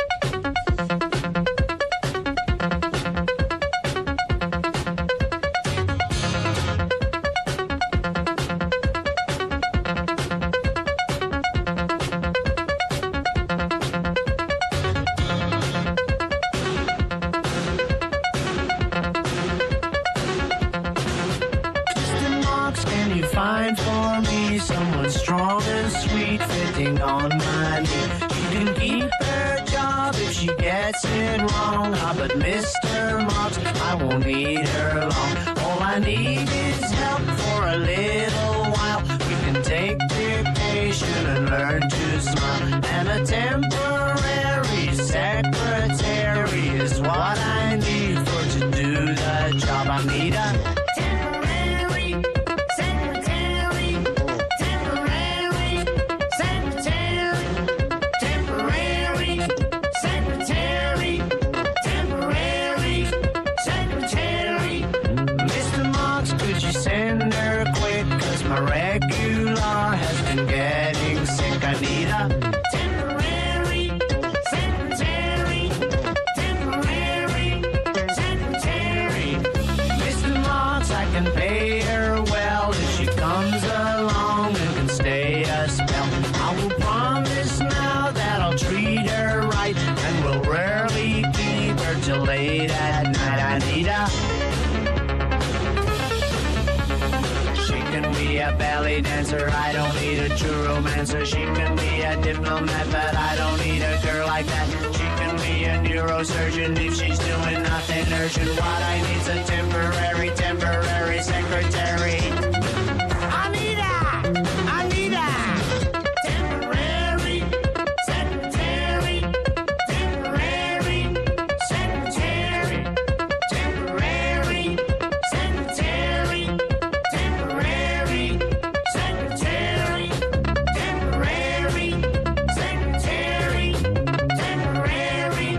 Find for me someone strong and sweet, fitting on my knee. She can keep her job if she gets it wrong. Ah, but Mister Marks, I won't need her long. All I need is help for a little while. We can take dictation and learn to smile. And a temporary secretary is what I need for to do the job. I need a late at night. I need a She can be a belly dancer, I don't need a true romancer. She can be a diplomat, but I don't need a girl like that. She can be a neurosurgeon if she's doing nothing urgent. What I need's a temporary, temporary secretary. I need a, I need a temporary secretary, temporary secretary, temporary secretary, temporary secretary, temporary secretary, temporary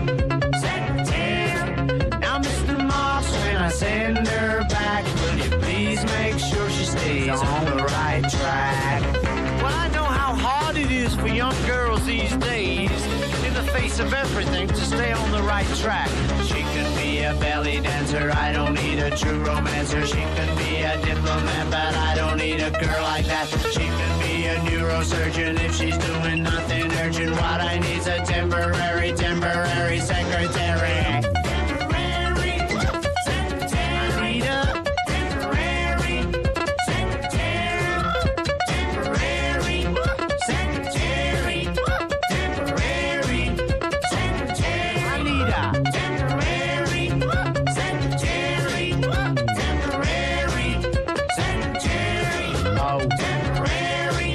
secretary. Now, Mister Moss, when I send her back, will you please make sure she stays on the right track? Well, I know how hard it is for young girls these days, in the face of everything, to stay on the right track. She can be a belly dancer, I don't need a true romancer. She can be a diplomat, but I don't need a girl like that. She can be a neurosurgeon if she's doing nothing urgent. What I need's a temporary, temporary secretary. Temporary secretary. I need a temporary secretary. Temporary secretary. Temporary secretary. I need a temporary secretary. Temporary secretary. Oh, temporary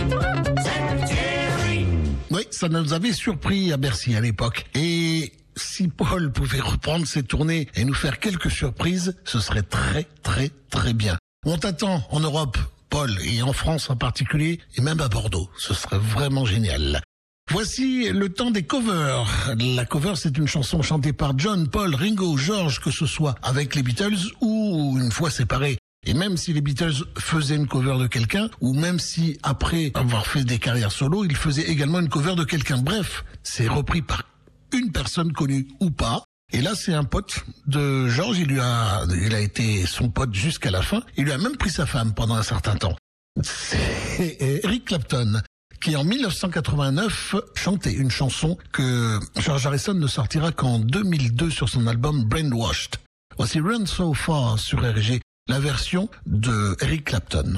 secretary. Oui, ça nous avait surpris à Bercy à l'époque. Et si Paul pouvait reprendre ses tournées et nous faire quelques surprises, ce serait très très très bien. On t'attend en Europe, Paul, et en France en particulier, et même à Bordeaux. Ce serait vraiment génial. Voici le temps des covers. La cover, c'est une chanson chantée par John, Paul, Ringo, George, que ce soit avec les Beatles ou une fois séparés. Et même si les Beatles faisaient une cover de quelqu'un, ou même si après avoir fait des carrières solo, ils faisaient également une cover de quelqu'un. Bref, c'est repris par une personne connue ou pas. Et là, c'est un pote de George. Il lui a, il a été son pote jusqu'à la fin. Il lui a même pris sa femme pendant un certain temps. C'est Eric Clapton, qui en mille neuf cent quatre-vingt-neuf chantait une chanson que George Harrison ne sortira qu'en deux mille deux sur son album Brainwashed. Voici Run So Far sur R G, la version de Eric Clapton.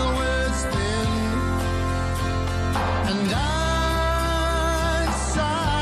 And I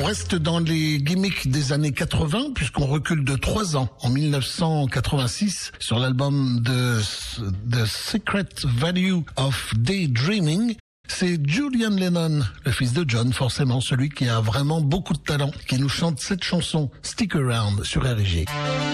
On reste dans les gimmicks des années quatre-vingts puisqu'on recule de trois ans en mille neuf cent quatre-vingt-six sur l'album de The Secret Value of Daydreaming. C'est Julian Lennon, le fils de John, forcément celui qui a vraiment beaucoup de talent, qui nous chante cette chanson Stick Around sur R G.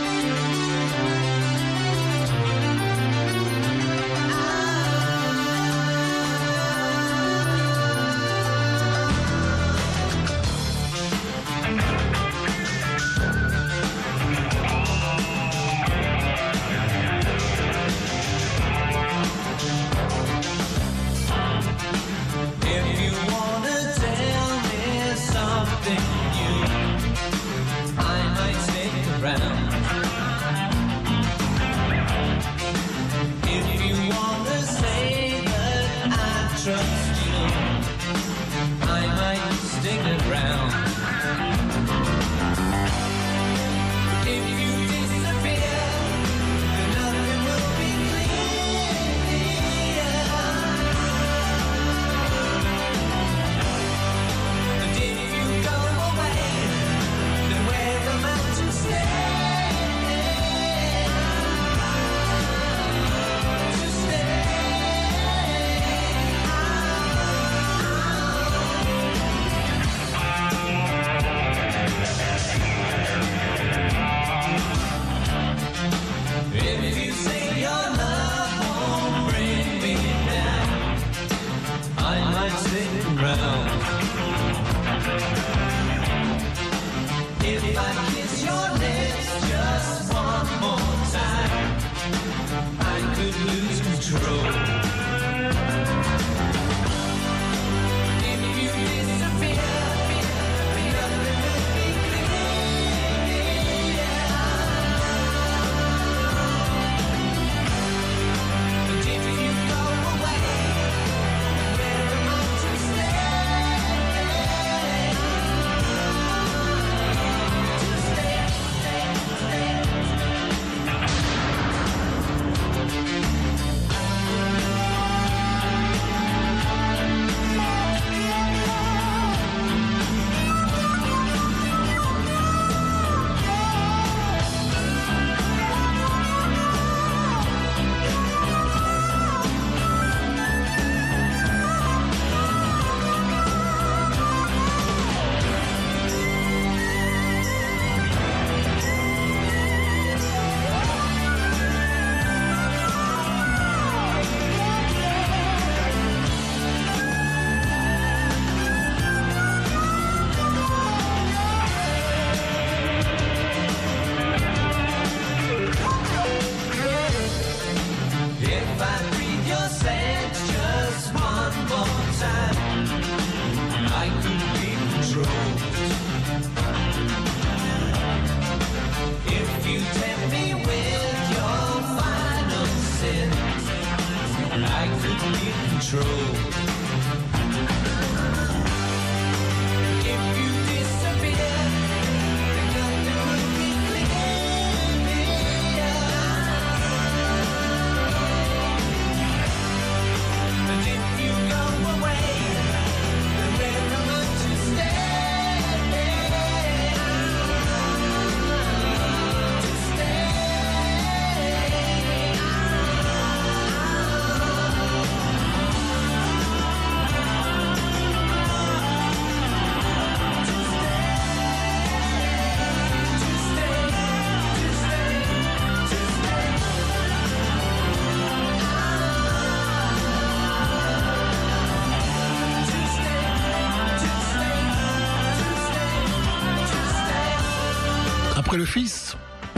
Après le fils,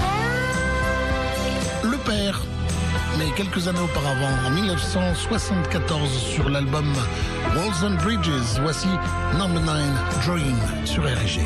le père. Mais quelques années auparavant, en mille neuf cent soixante-quatorze, sur l'album Walls and Bridges, voici Number nine Drawing sur R G.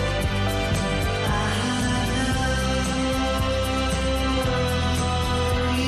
I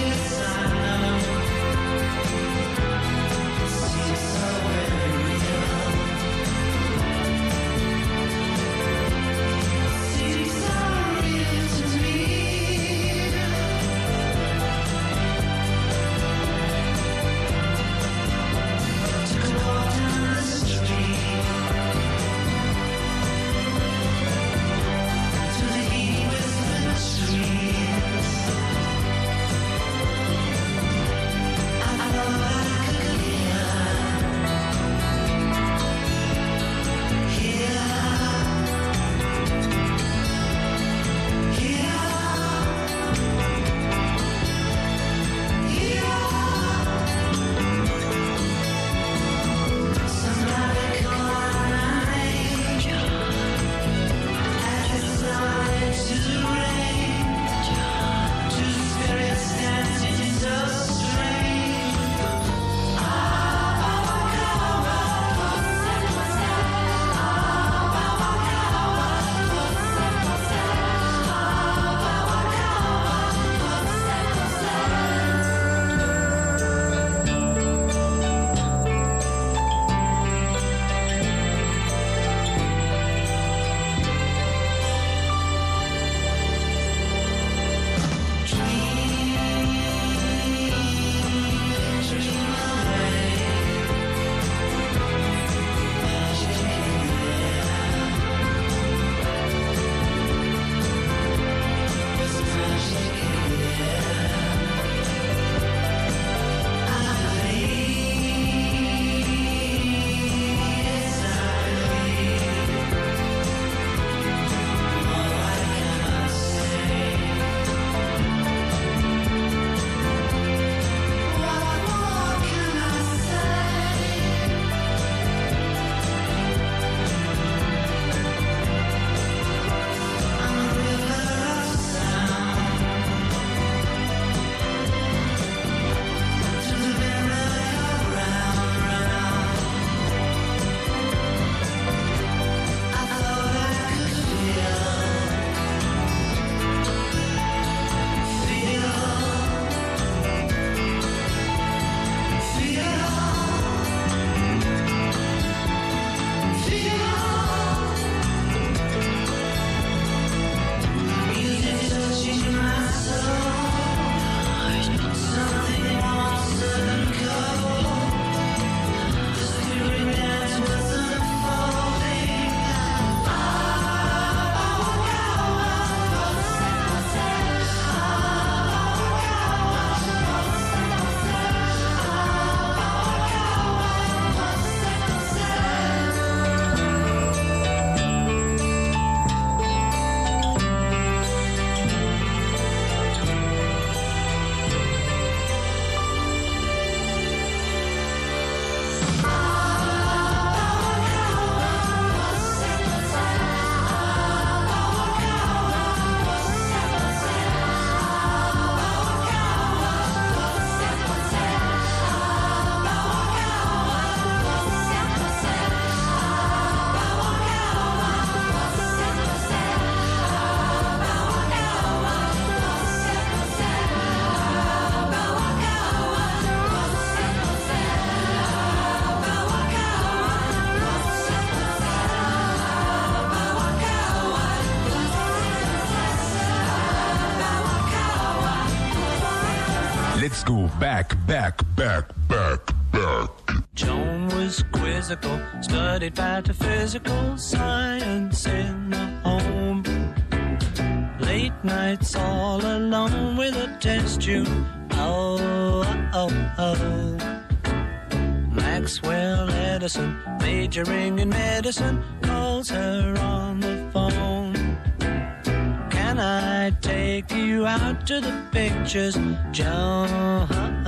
Let's go back, back, back, back, back. Joan was quizzical, studied pataphysical science in the home. Late nights all alone with a test tube. Oh, oh, oh. Maxwell Edison, majoring in medicine, calls her on the phone. Can I take you out to the pictures, Joan?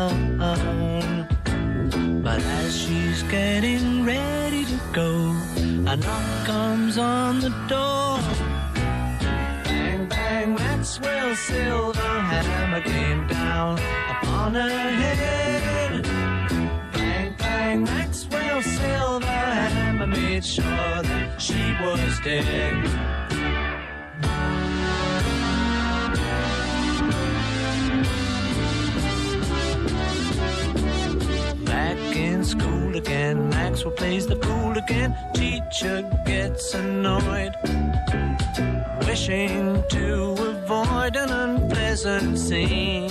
But as she's getting ready to go, a knock comes on the door. Bang, bang, Maxwell Silverhammer came down upon her head. Bang, bang, Maxwell Silverhammer made sure that she was dead. Back in school again, Maxwell plays the fool again. Teacher gets annoyed, wishing to avoid an unpleasant scene.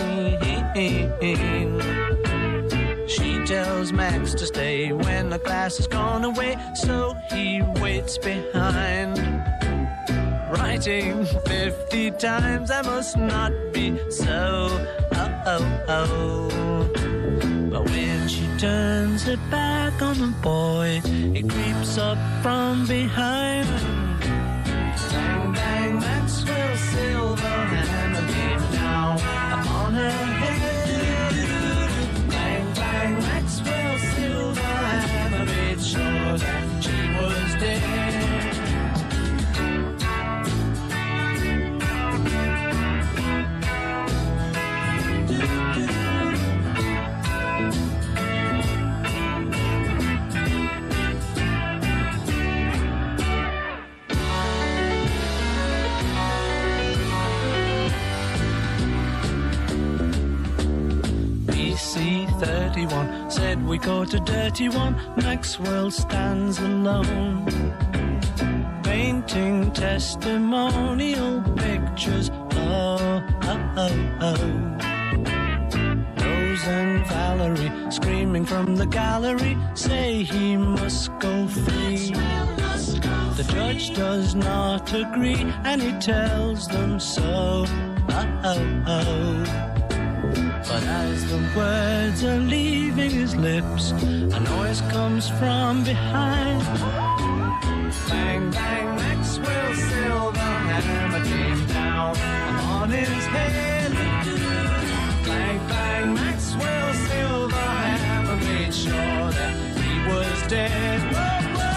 She tells Max to stay when the class has gone away, so he waits behind, writing fifty times, I must not be so, oh, oh, oh. But when she turns her back on the boy, he creeps up from behind. Bang, bang, Maxwell Silverhammer came down upon her head. Bang, bang, Maxwell Silverhammer made sure that she was dead. C thirty-one said we go to dirty one. Maxwell stands alone, painting testimonial pictures. Oh, oh, oh, oh. Rose and Valerie screaming from the gallery say he must go free. The judge does not agree and he tells them so. Oh, oh, oh. But as the words are leaving his lips, a noise comes from behind. Bang, bang, Maxwell Silverhammer came down on his head. Bang, bang, Maxwell Silverhammer made sure that he was dead. Whoa, whoa.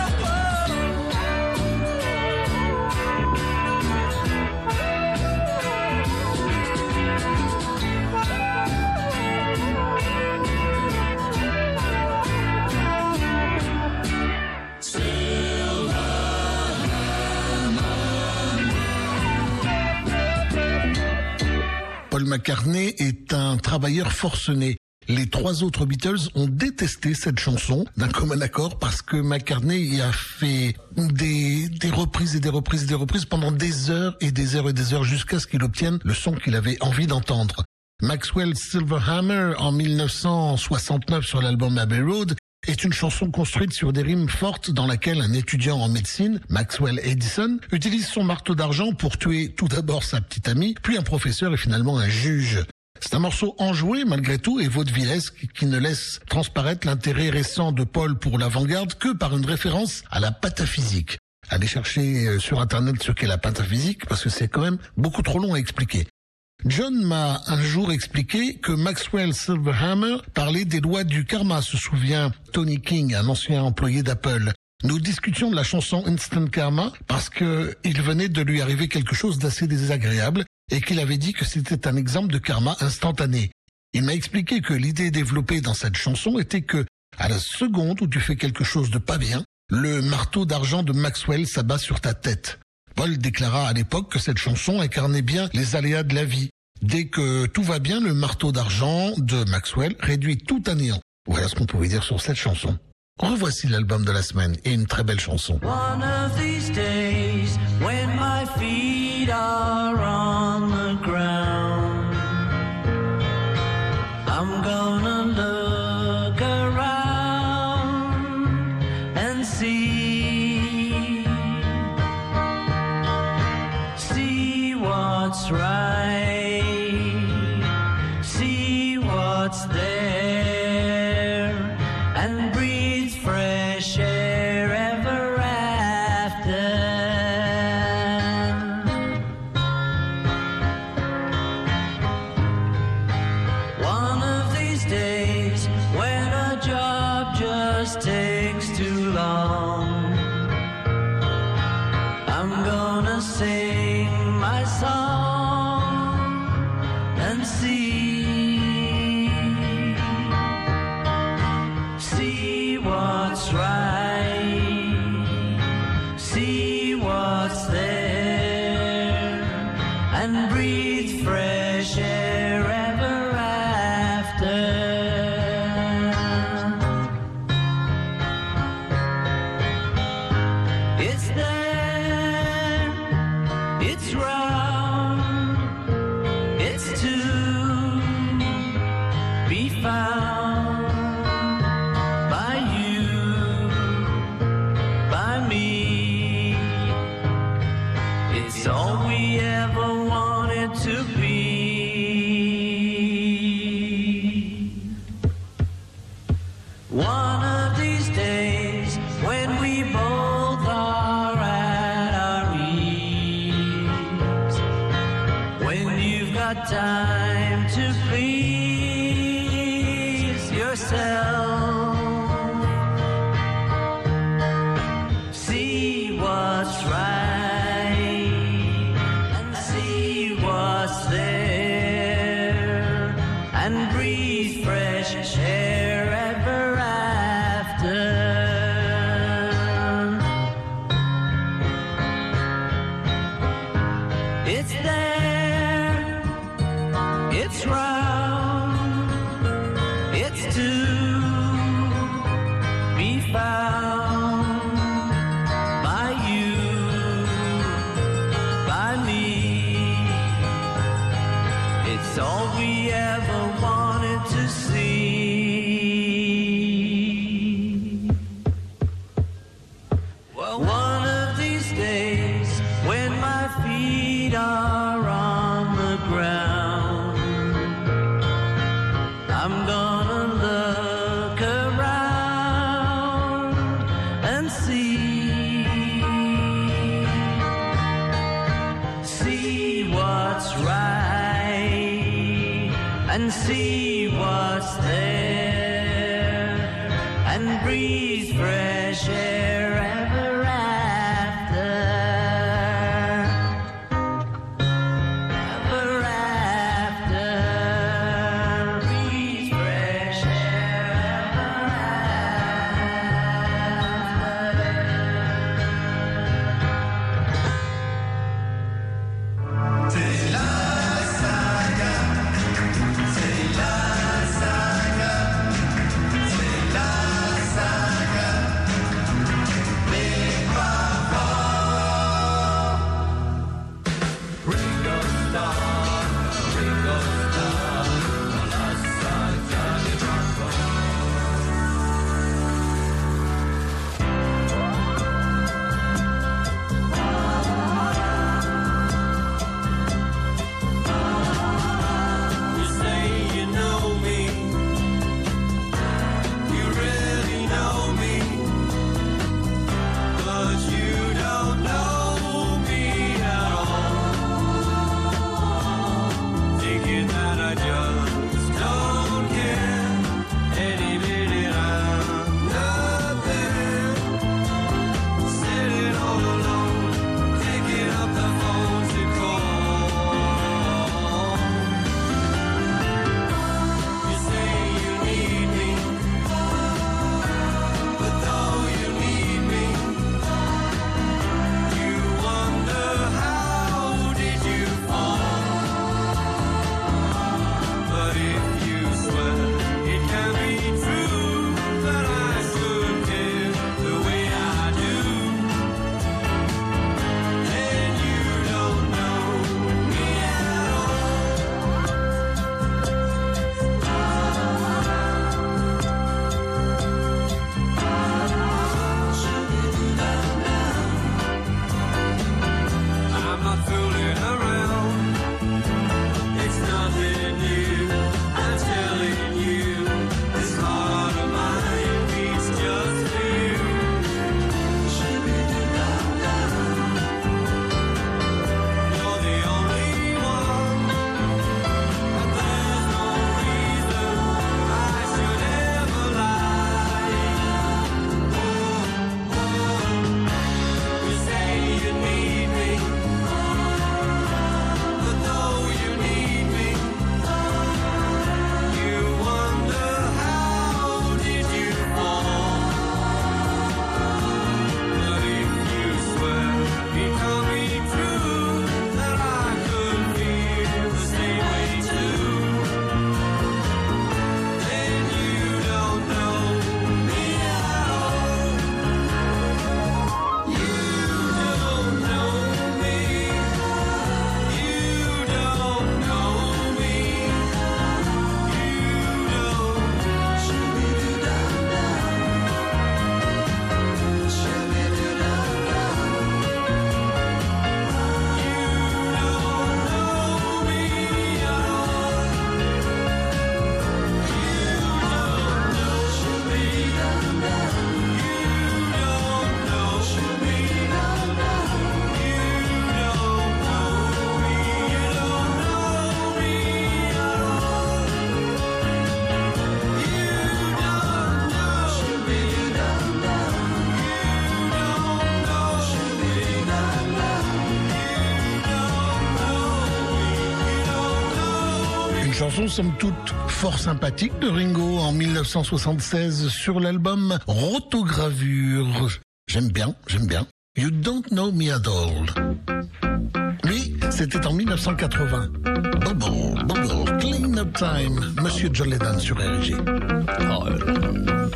Paul McCartney est un travailleur forcené. Les trois autres Beatles ont détesté cette chanson d'un commun accord parce que McCartney a fait des, des reprises et des reprises et des reprises pendant des heures et des heures et des heures jusqu'à ce qu'il obtienne le son qu'il avait envie d'entendre. Maxwell Silverhammer, en mille neuf cent soixante-neuf sur l'album Abbey Road, est une chanson construite sur des rimes fortes dans laquelle un étudiant en médecine, Maxwell Edison, utilise son marteau d'argent pour tuer tout d'abord sa petite amie, puis un professeur et finalement un juge. C'est un morceau enjoué malgré tout et vaudevillesque qui ne laisse transparaître l'intérêt récent de Paul pour l'avant-garde que par une référence à la pataphysique. Allez chercher sur internet ce qu'est la pataphysique parce que c'est quand même beaucoup trop long à expliquer. John m'a un jour expliqué que Maxwell Silverhammer parlait des lois du karma, se souvient Tony King, un ancien employé d'Apple. Nous discutions de la chanson Instant Karma parce que il venait de lui arriver quelque chose d'assez désagréable et qu'il avait dit que c'était un exemple de karma instantané. Il m'a expliqué que l'idée développée dans cette chanson était que, à la seconde où tu fais quelque chose de pas bien, le marteau d'argent de Maxwell s'abat sur ta tête. Paul déclara à l'époque que cette chanson incarnait bien les aléas de la vie. Dès que tout va bien, le marteau d'argent de Maxwell réduit tout à néant. Voilà ce qu'on pouvait dire sur cette chanson. Revoici l'album de la semaine et une très belle chanson. One of these days when my feet are on the ground, I'm what's right, see what's there, and breathe fresh air ever after. One of these days, when a job just takes too long, I'm gonna sing my song and see, see what's right, see what's there, and breathe fresh air ever after. It's there, it's round, it's to be found by you, by me. It's all we ever wanted to be. One of these days, when we both are at our ease, when you've got time to please yourself, see what's right and see what's there, and breathe fresh air ever after. It's there, it's round, it's to be found by you, by me. It's all we ever wanted to see. Well, one of these days, when my feet are on the ground, I'm gonna look around and see, see what's right and see what's there, and breathe fresh air ever after. Ever after, breathe fresh air ever after. C'est la saga, c'est la saga, c'est la saga. chanson somme toute fort sympathique de Ringo en mille neuf cent soixante-seize sur l'album Rotogravure. J'aime bien, j'aime bien. You Don't Know Me at All. Lui, c'était en mille neuf cent quatre-vingts. Bubble, bubble, clean up time. Monsieur John Lennon sur R G. Oh, euh...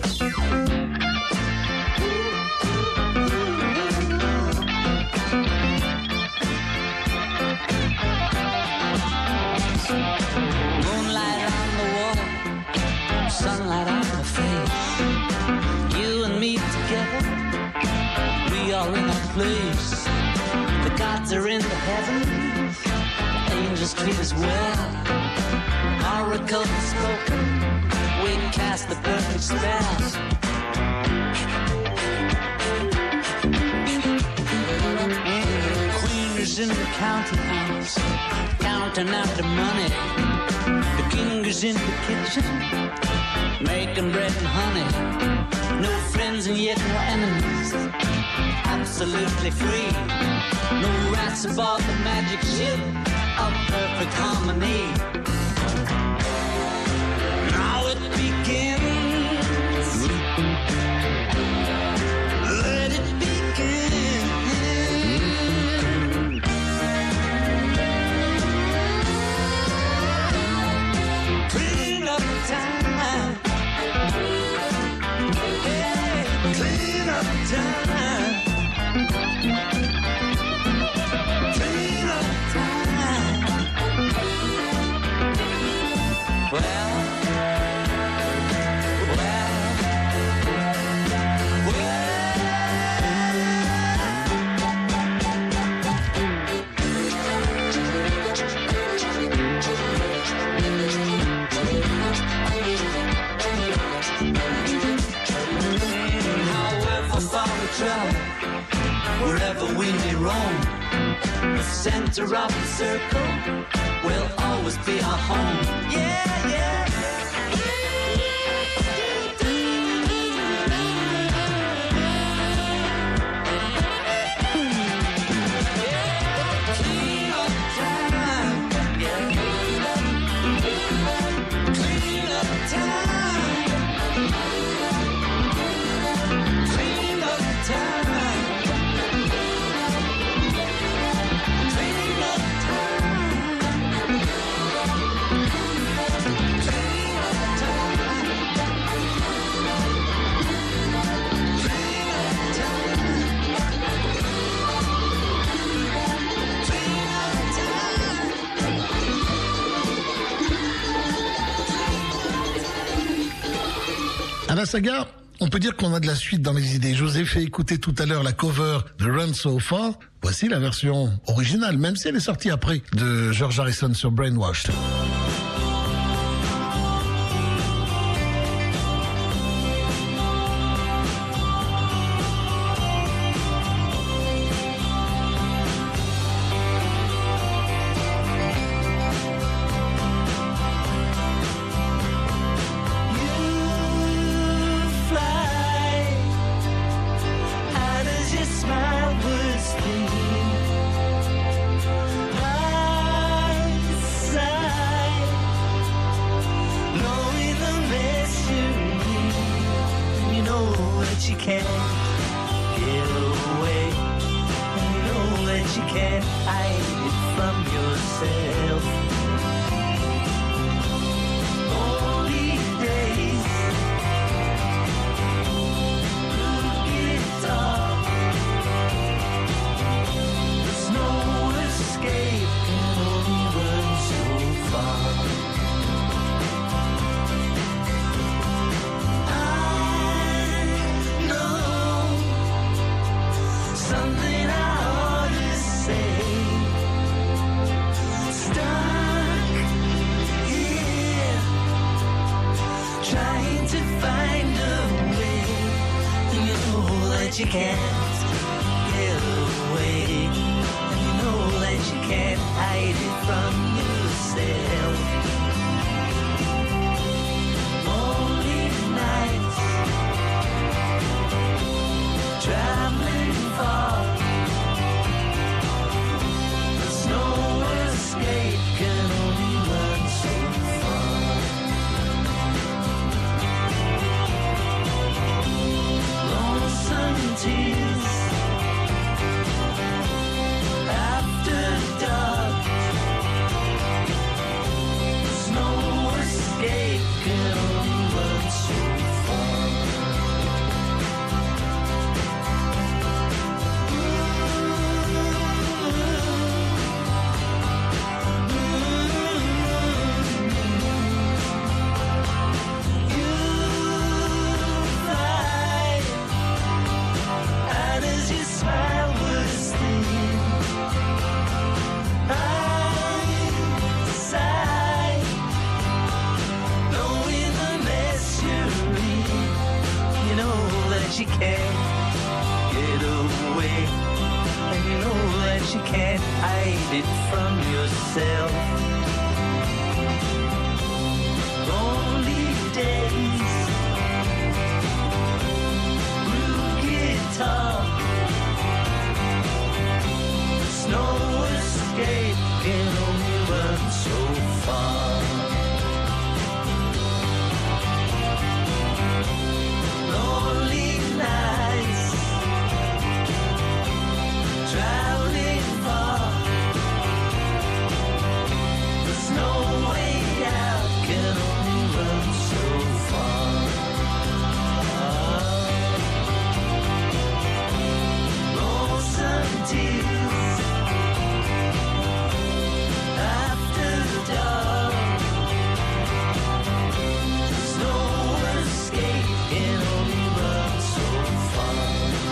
Sunlight on my face, you and me together, we are in a place. The gods are in the heavens, the angels treat us well. Oracles have spoken, we cast the perfect spell. Queen is in the counting house, counting out the money. The king is in the kitchen, making bread and honey. No friends and yet no enemies, absolutely free. No rats aboard the magic ship of perfect harmony. Now it begins, let it begin. Clean up time, hey, clean up time, clean up time. Well, well, well. However far we travel, wherever we may roam, the center of the circle will always be our home. Yeah, yeah. Clean up time, yeah. Clean up time, clean up time, clean up À la saga, on peut dire qu'on a de la suite dans les idées. Je vous ai fait écouter tout à l'heure la cover de Run So Far. Voici la version originale, même si elle est sortie après, de George Harrison sur Brainwashed. you can't get away, and you know that you can't hide it from yourself. Lonely nights, traveling far, there's no escape, can only run so far. hide it from yourself. Lonely days, blue guitar, there's no escape, can only run so far. Lonely nights, traveling far, there's no way out, can only run so far. Lonesome tears after dark, there's no escape, can only run so far.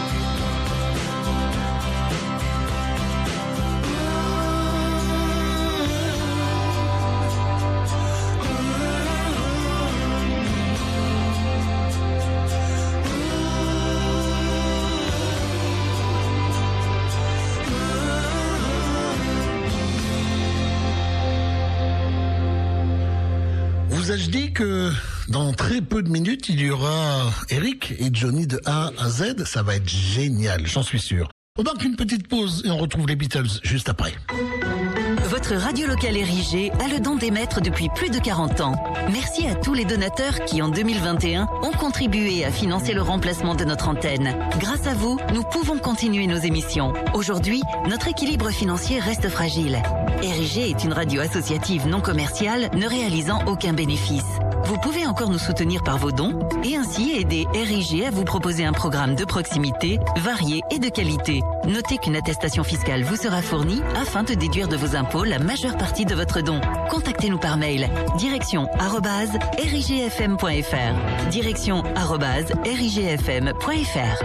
Vous ai-je dit que dans très peu de minutes, il y aura Eric et Johnny de A à Z. Ça va être génial, j'en suis sûr. On marque une petite pause et on retrouve les Beatles juste après. Votre radio locale érigée a le don d'émettre depuis plus de quarante ans. Merci à tous les donateurs qui, en deux mille vingt et un, ont contribué à financer le remplacement de notre antenne. Grâce à vous, nous pouvons continuer nos émissions. Aujourd'hui, notre équilibre financier reste fragile. Érigée est une radio associative non commerciale ne réalisant aucun bénéfice. Vous pouvez encore nous soutenir par vos dons et ainsi aider Érigée à vous proposer un programme de proximité, varié et de qualité. Notez qu'une attestation fiscale vous sera fournie afin de déduire de vos impôts la majeure partie de votre don. Contactez-nous par mail. Direction arobase rigfm point fr. Direction arobase rigfm point fr.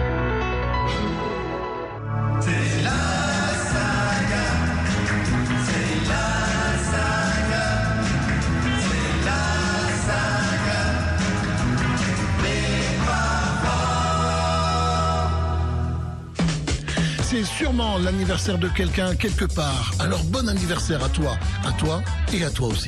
C'est la saga. C'est la saga. C'est la saga. Les parents. C'est sûrement l'anniversaire de quelqu'un quelque part. Alors bon anniversaire à toi, à toi et à toi aussi.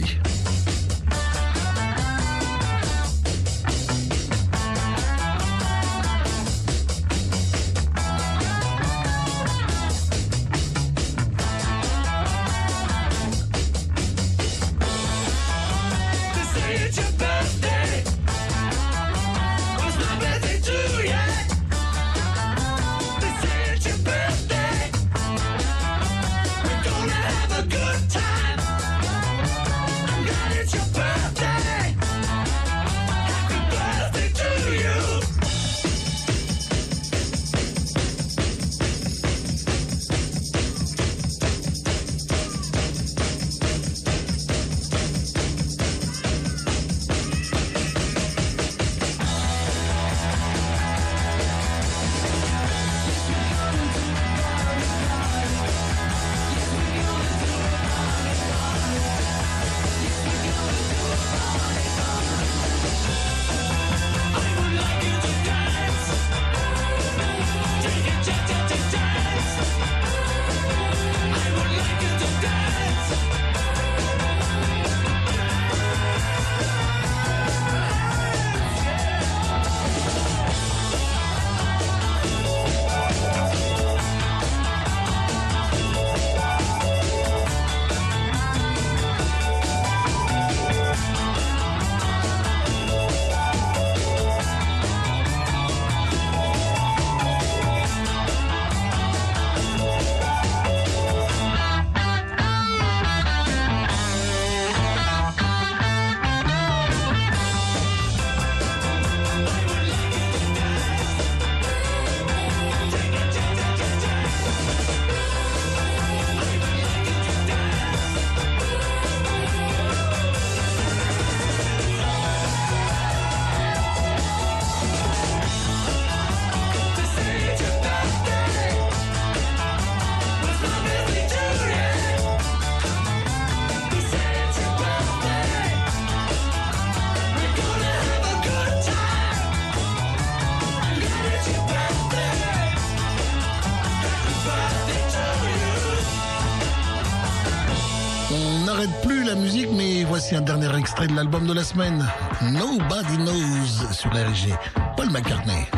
n'arrête plus la musique, mais voici un dernier extrait de l'album de la semaine. Nobody Knows sur la R G. Paul McCartney.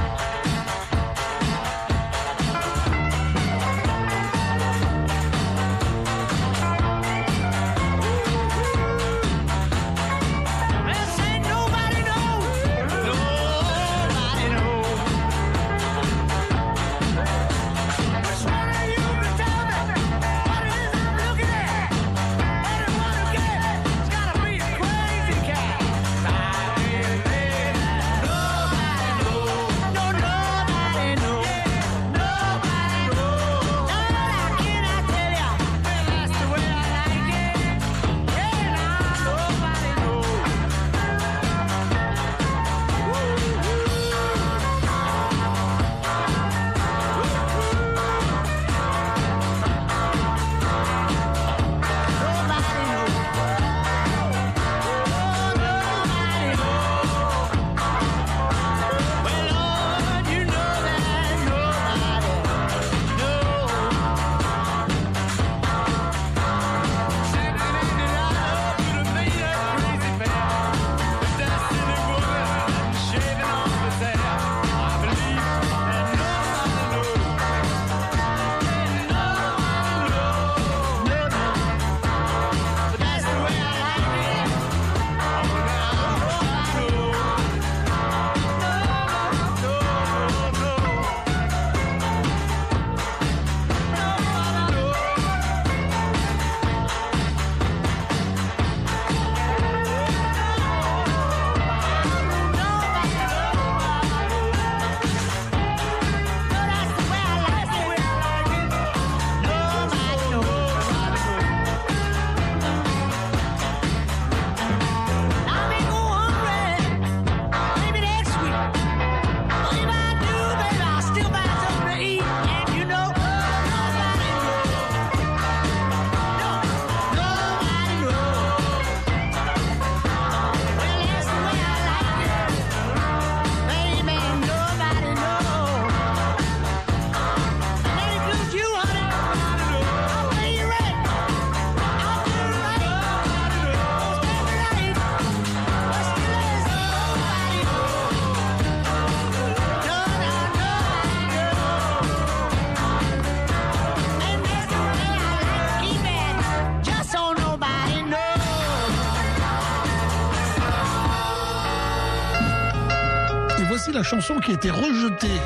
La chanson qui a été rejetée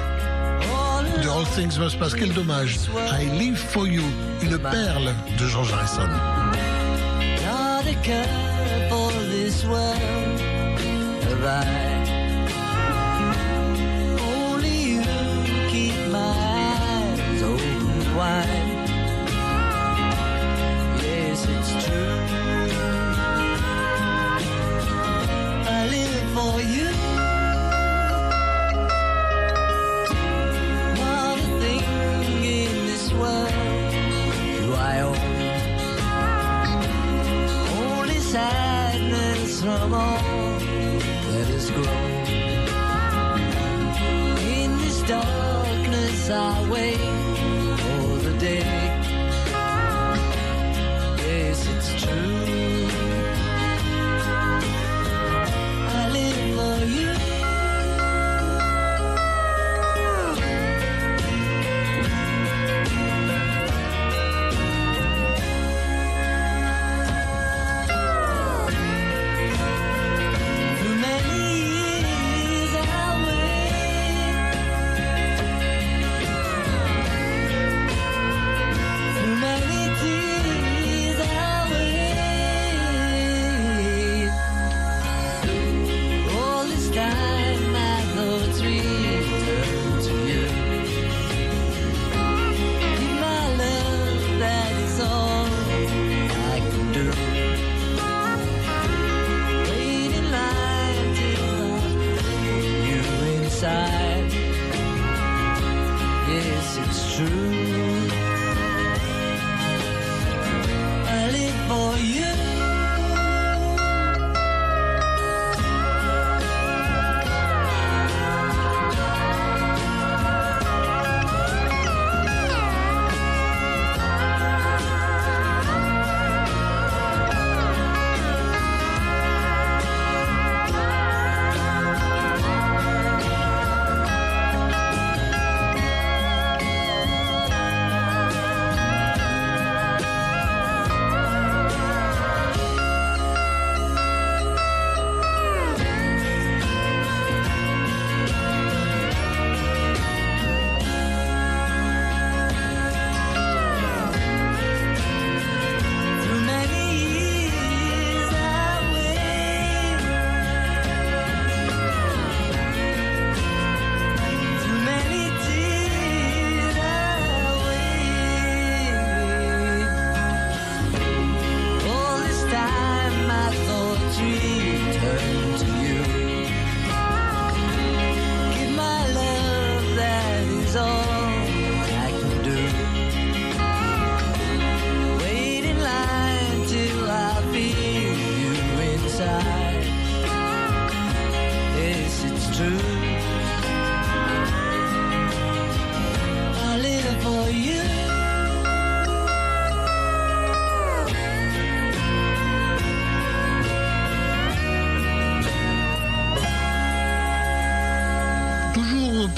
de All Things Must Pass. Quel dommage. I Live For You, une perle de George Harrison. Not a care for this world have I. Only you keep my eyes open wide. Yes, it's true. I live for you. Sadness from all that has grown. In this darkness I wait for the day. Yes, it's true. I live for you.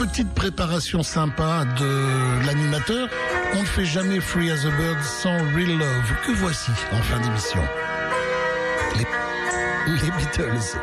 petite préparation sympa de l'animateur. On ne fait jamais Free as a Bird sans Real Love, que voici en fin d'émission. Les, les Beatles.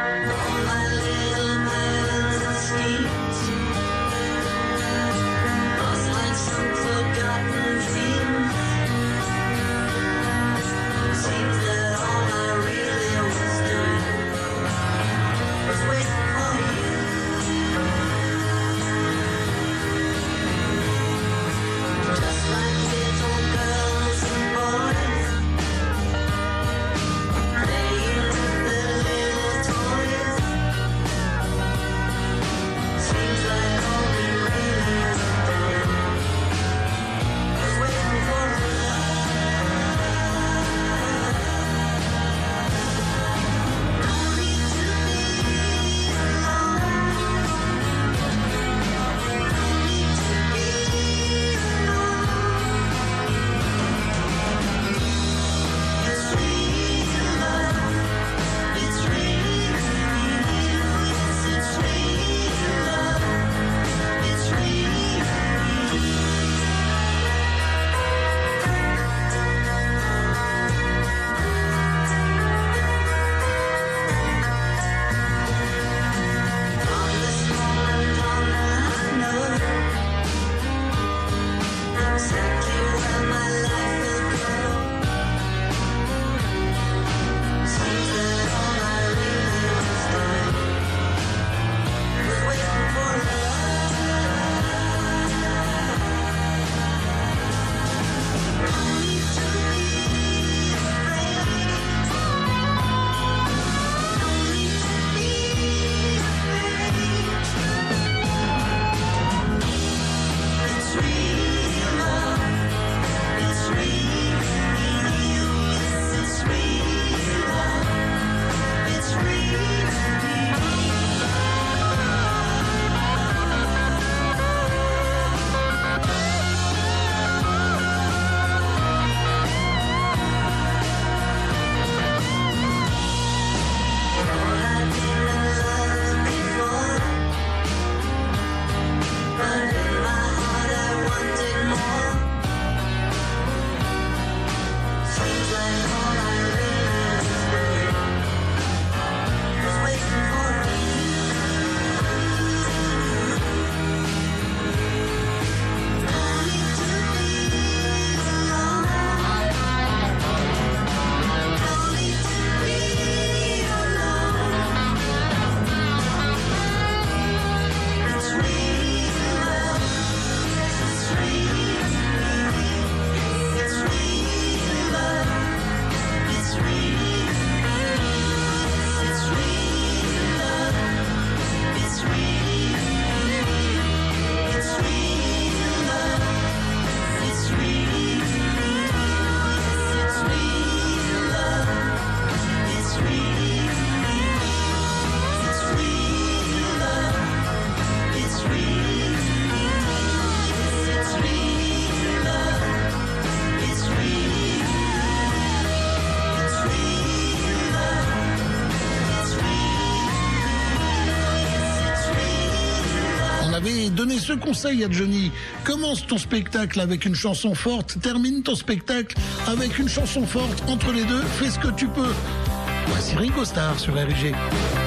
Donner ce conseil à Johnny: commence ton spectacle avec une chanson forte, termine ton spectacle avec une chanson forte, entre les deux, fais ce que tu peux. Voici Ringo Starr sur R I G.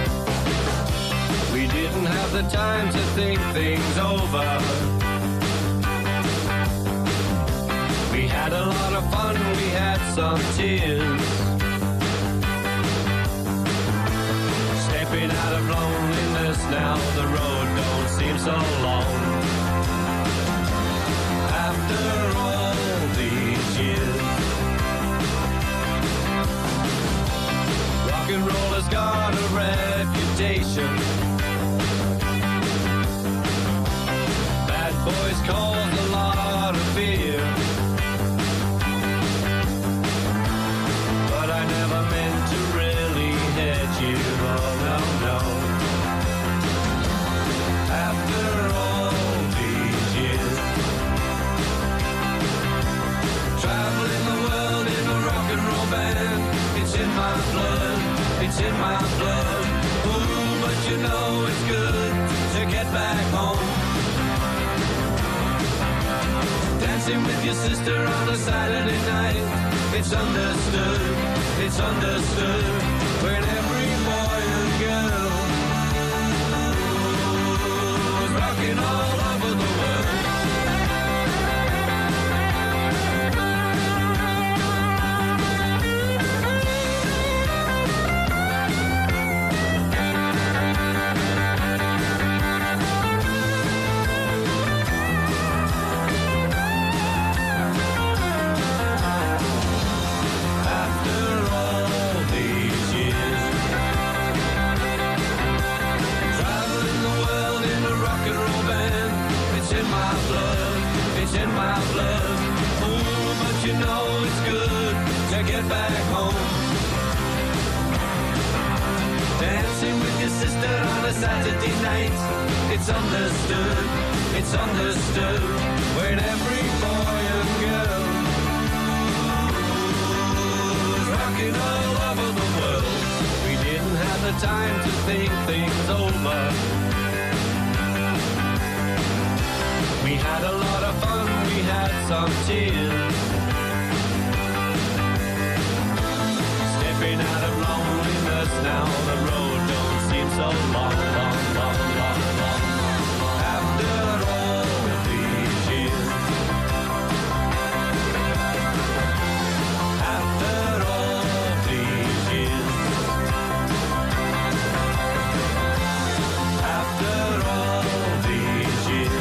We didn't have the time to think things over. We had a lot of fun, we had some tears. Stepping out of loneliness now, the road don't seem so long. After all these years, rock and roll has got a reputation. Bad boys cause a lot of fear. But I never meant to really hit you, oh no, no. After all these years, traveling the world in a rock and roll band, it's in my blood, it's in my blood. Ooh, but you know it's good to get back home. Dancing with your sister on a Saturday night. It's understood, it's understood. When every boy and girl was rocking all over the world. In my blood, oh, but you know it's good to get back home. Dancing with your sister on a Saturday night. It's understood, it's understood. When every boy and girl is rocking all over the world. We didn't have the time to think things over. We had a lot of fun, we had some tears. Stepping out of loneliness now, the road don't seem so long, long, long, long, long. After all these years, after all these years, after all these years.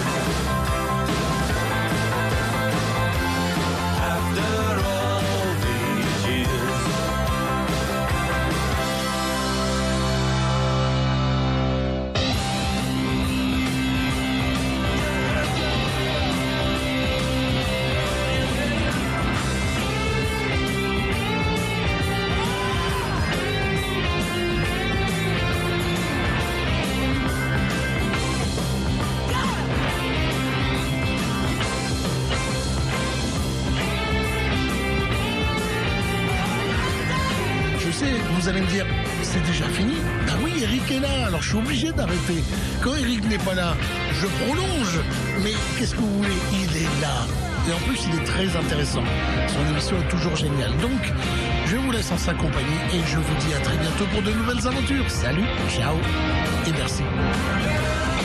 Vous allez me dire, c'est déjà fini? Ben oui, Eric est là, alors je suis obligé d'arrêter. Quand Eric n'est pas là, je prolonge. Mais qu'est-ce que vous voulez? Il est là. Et en plus, il est très intéressant. Son émission est toujours géniale. Donc, je vous laisse en sa compagnie et je vous dis à très bientôt pour de nouvelles aventures. Salut, ciao et merci.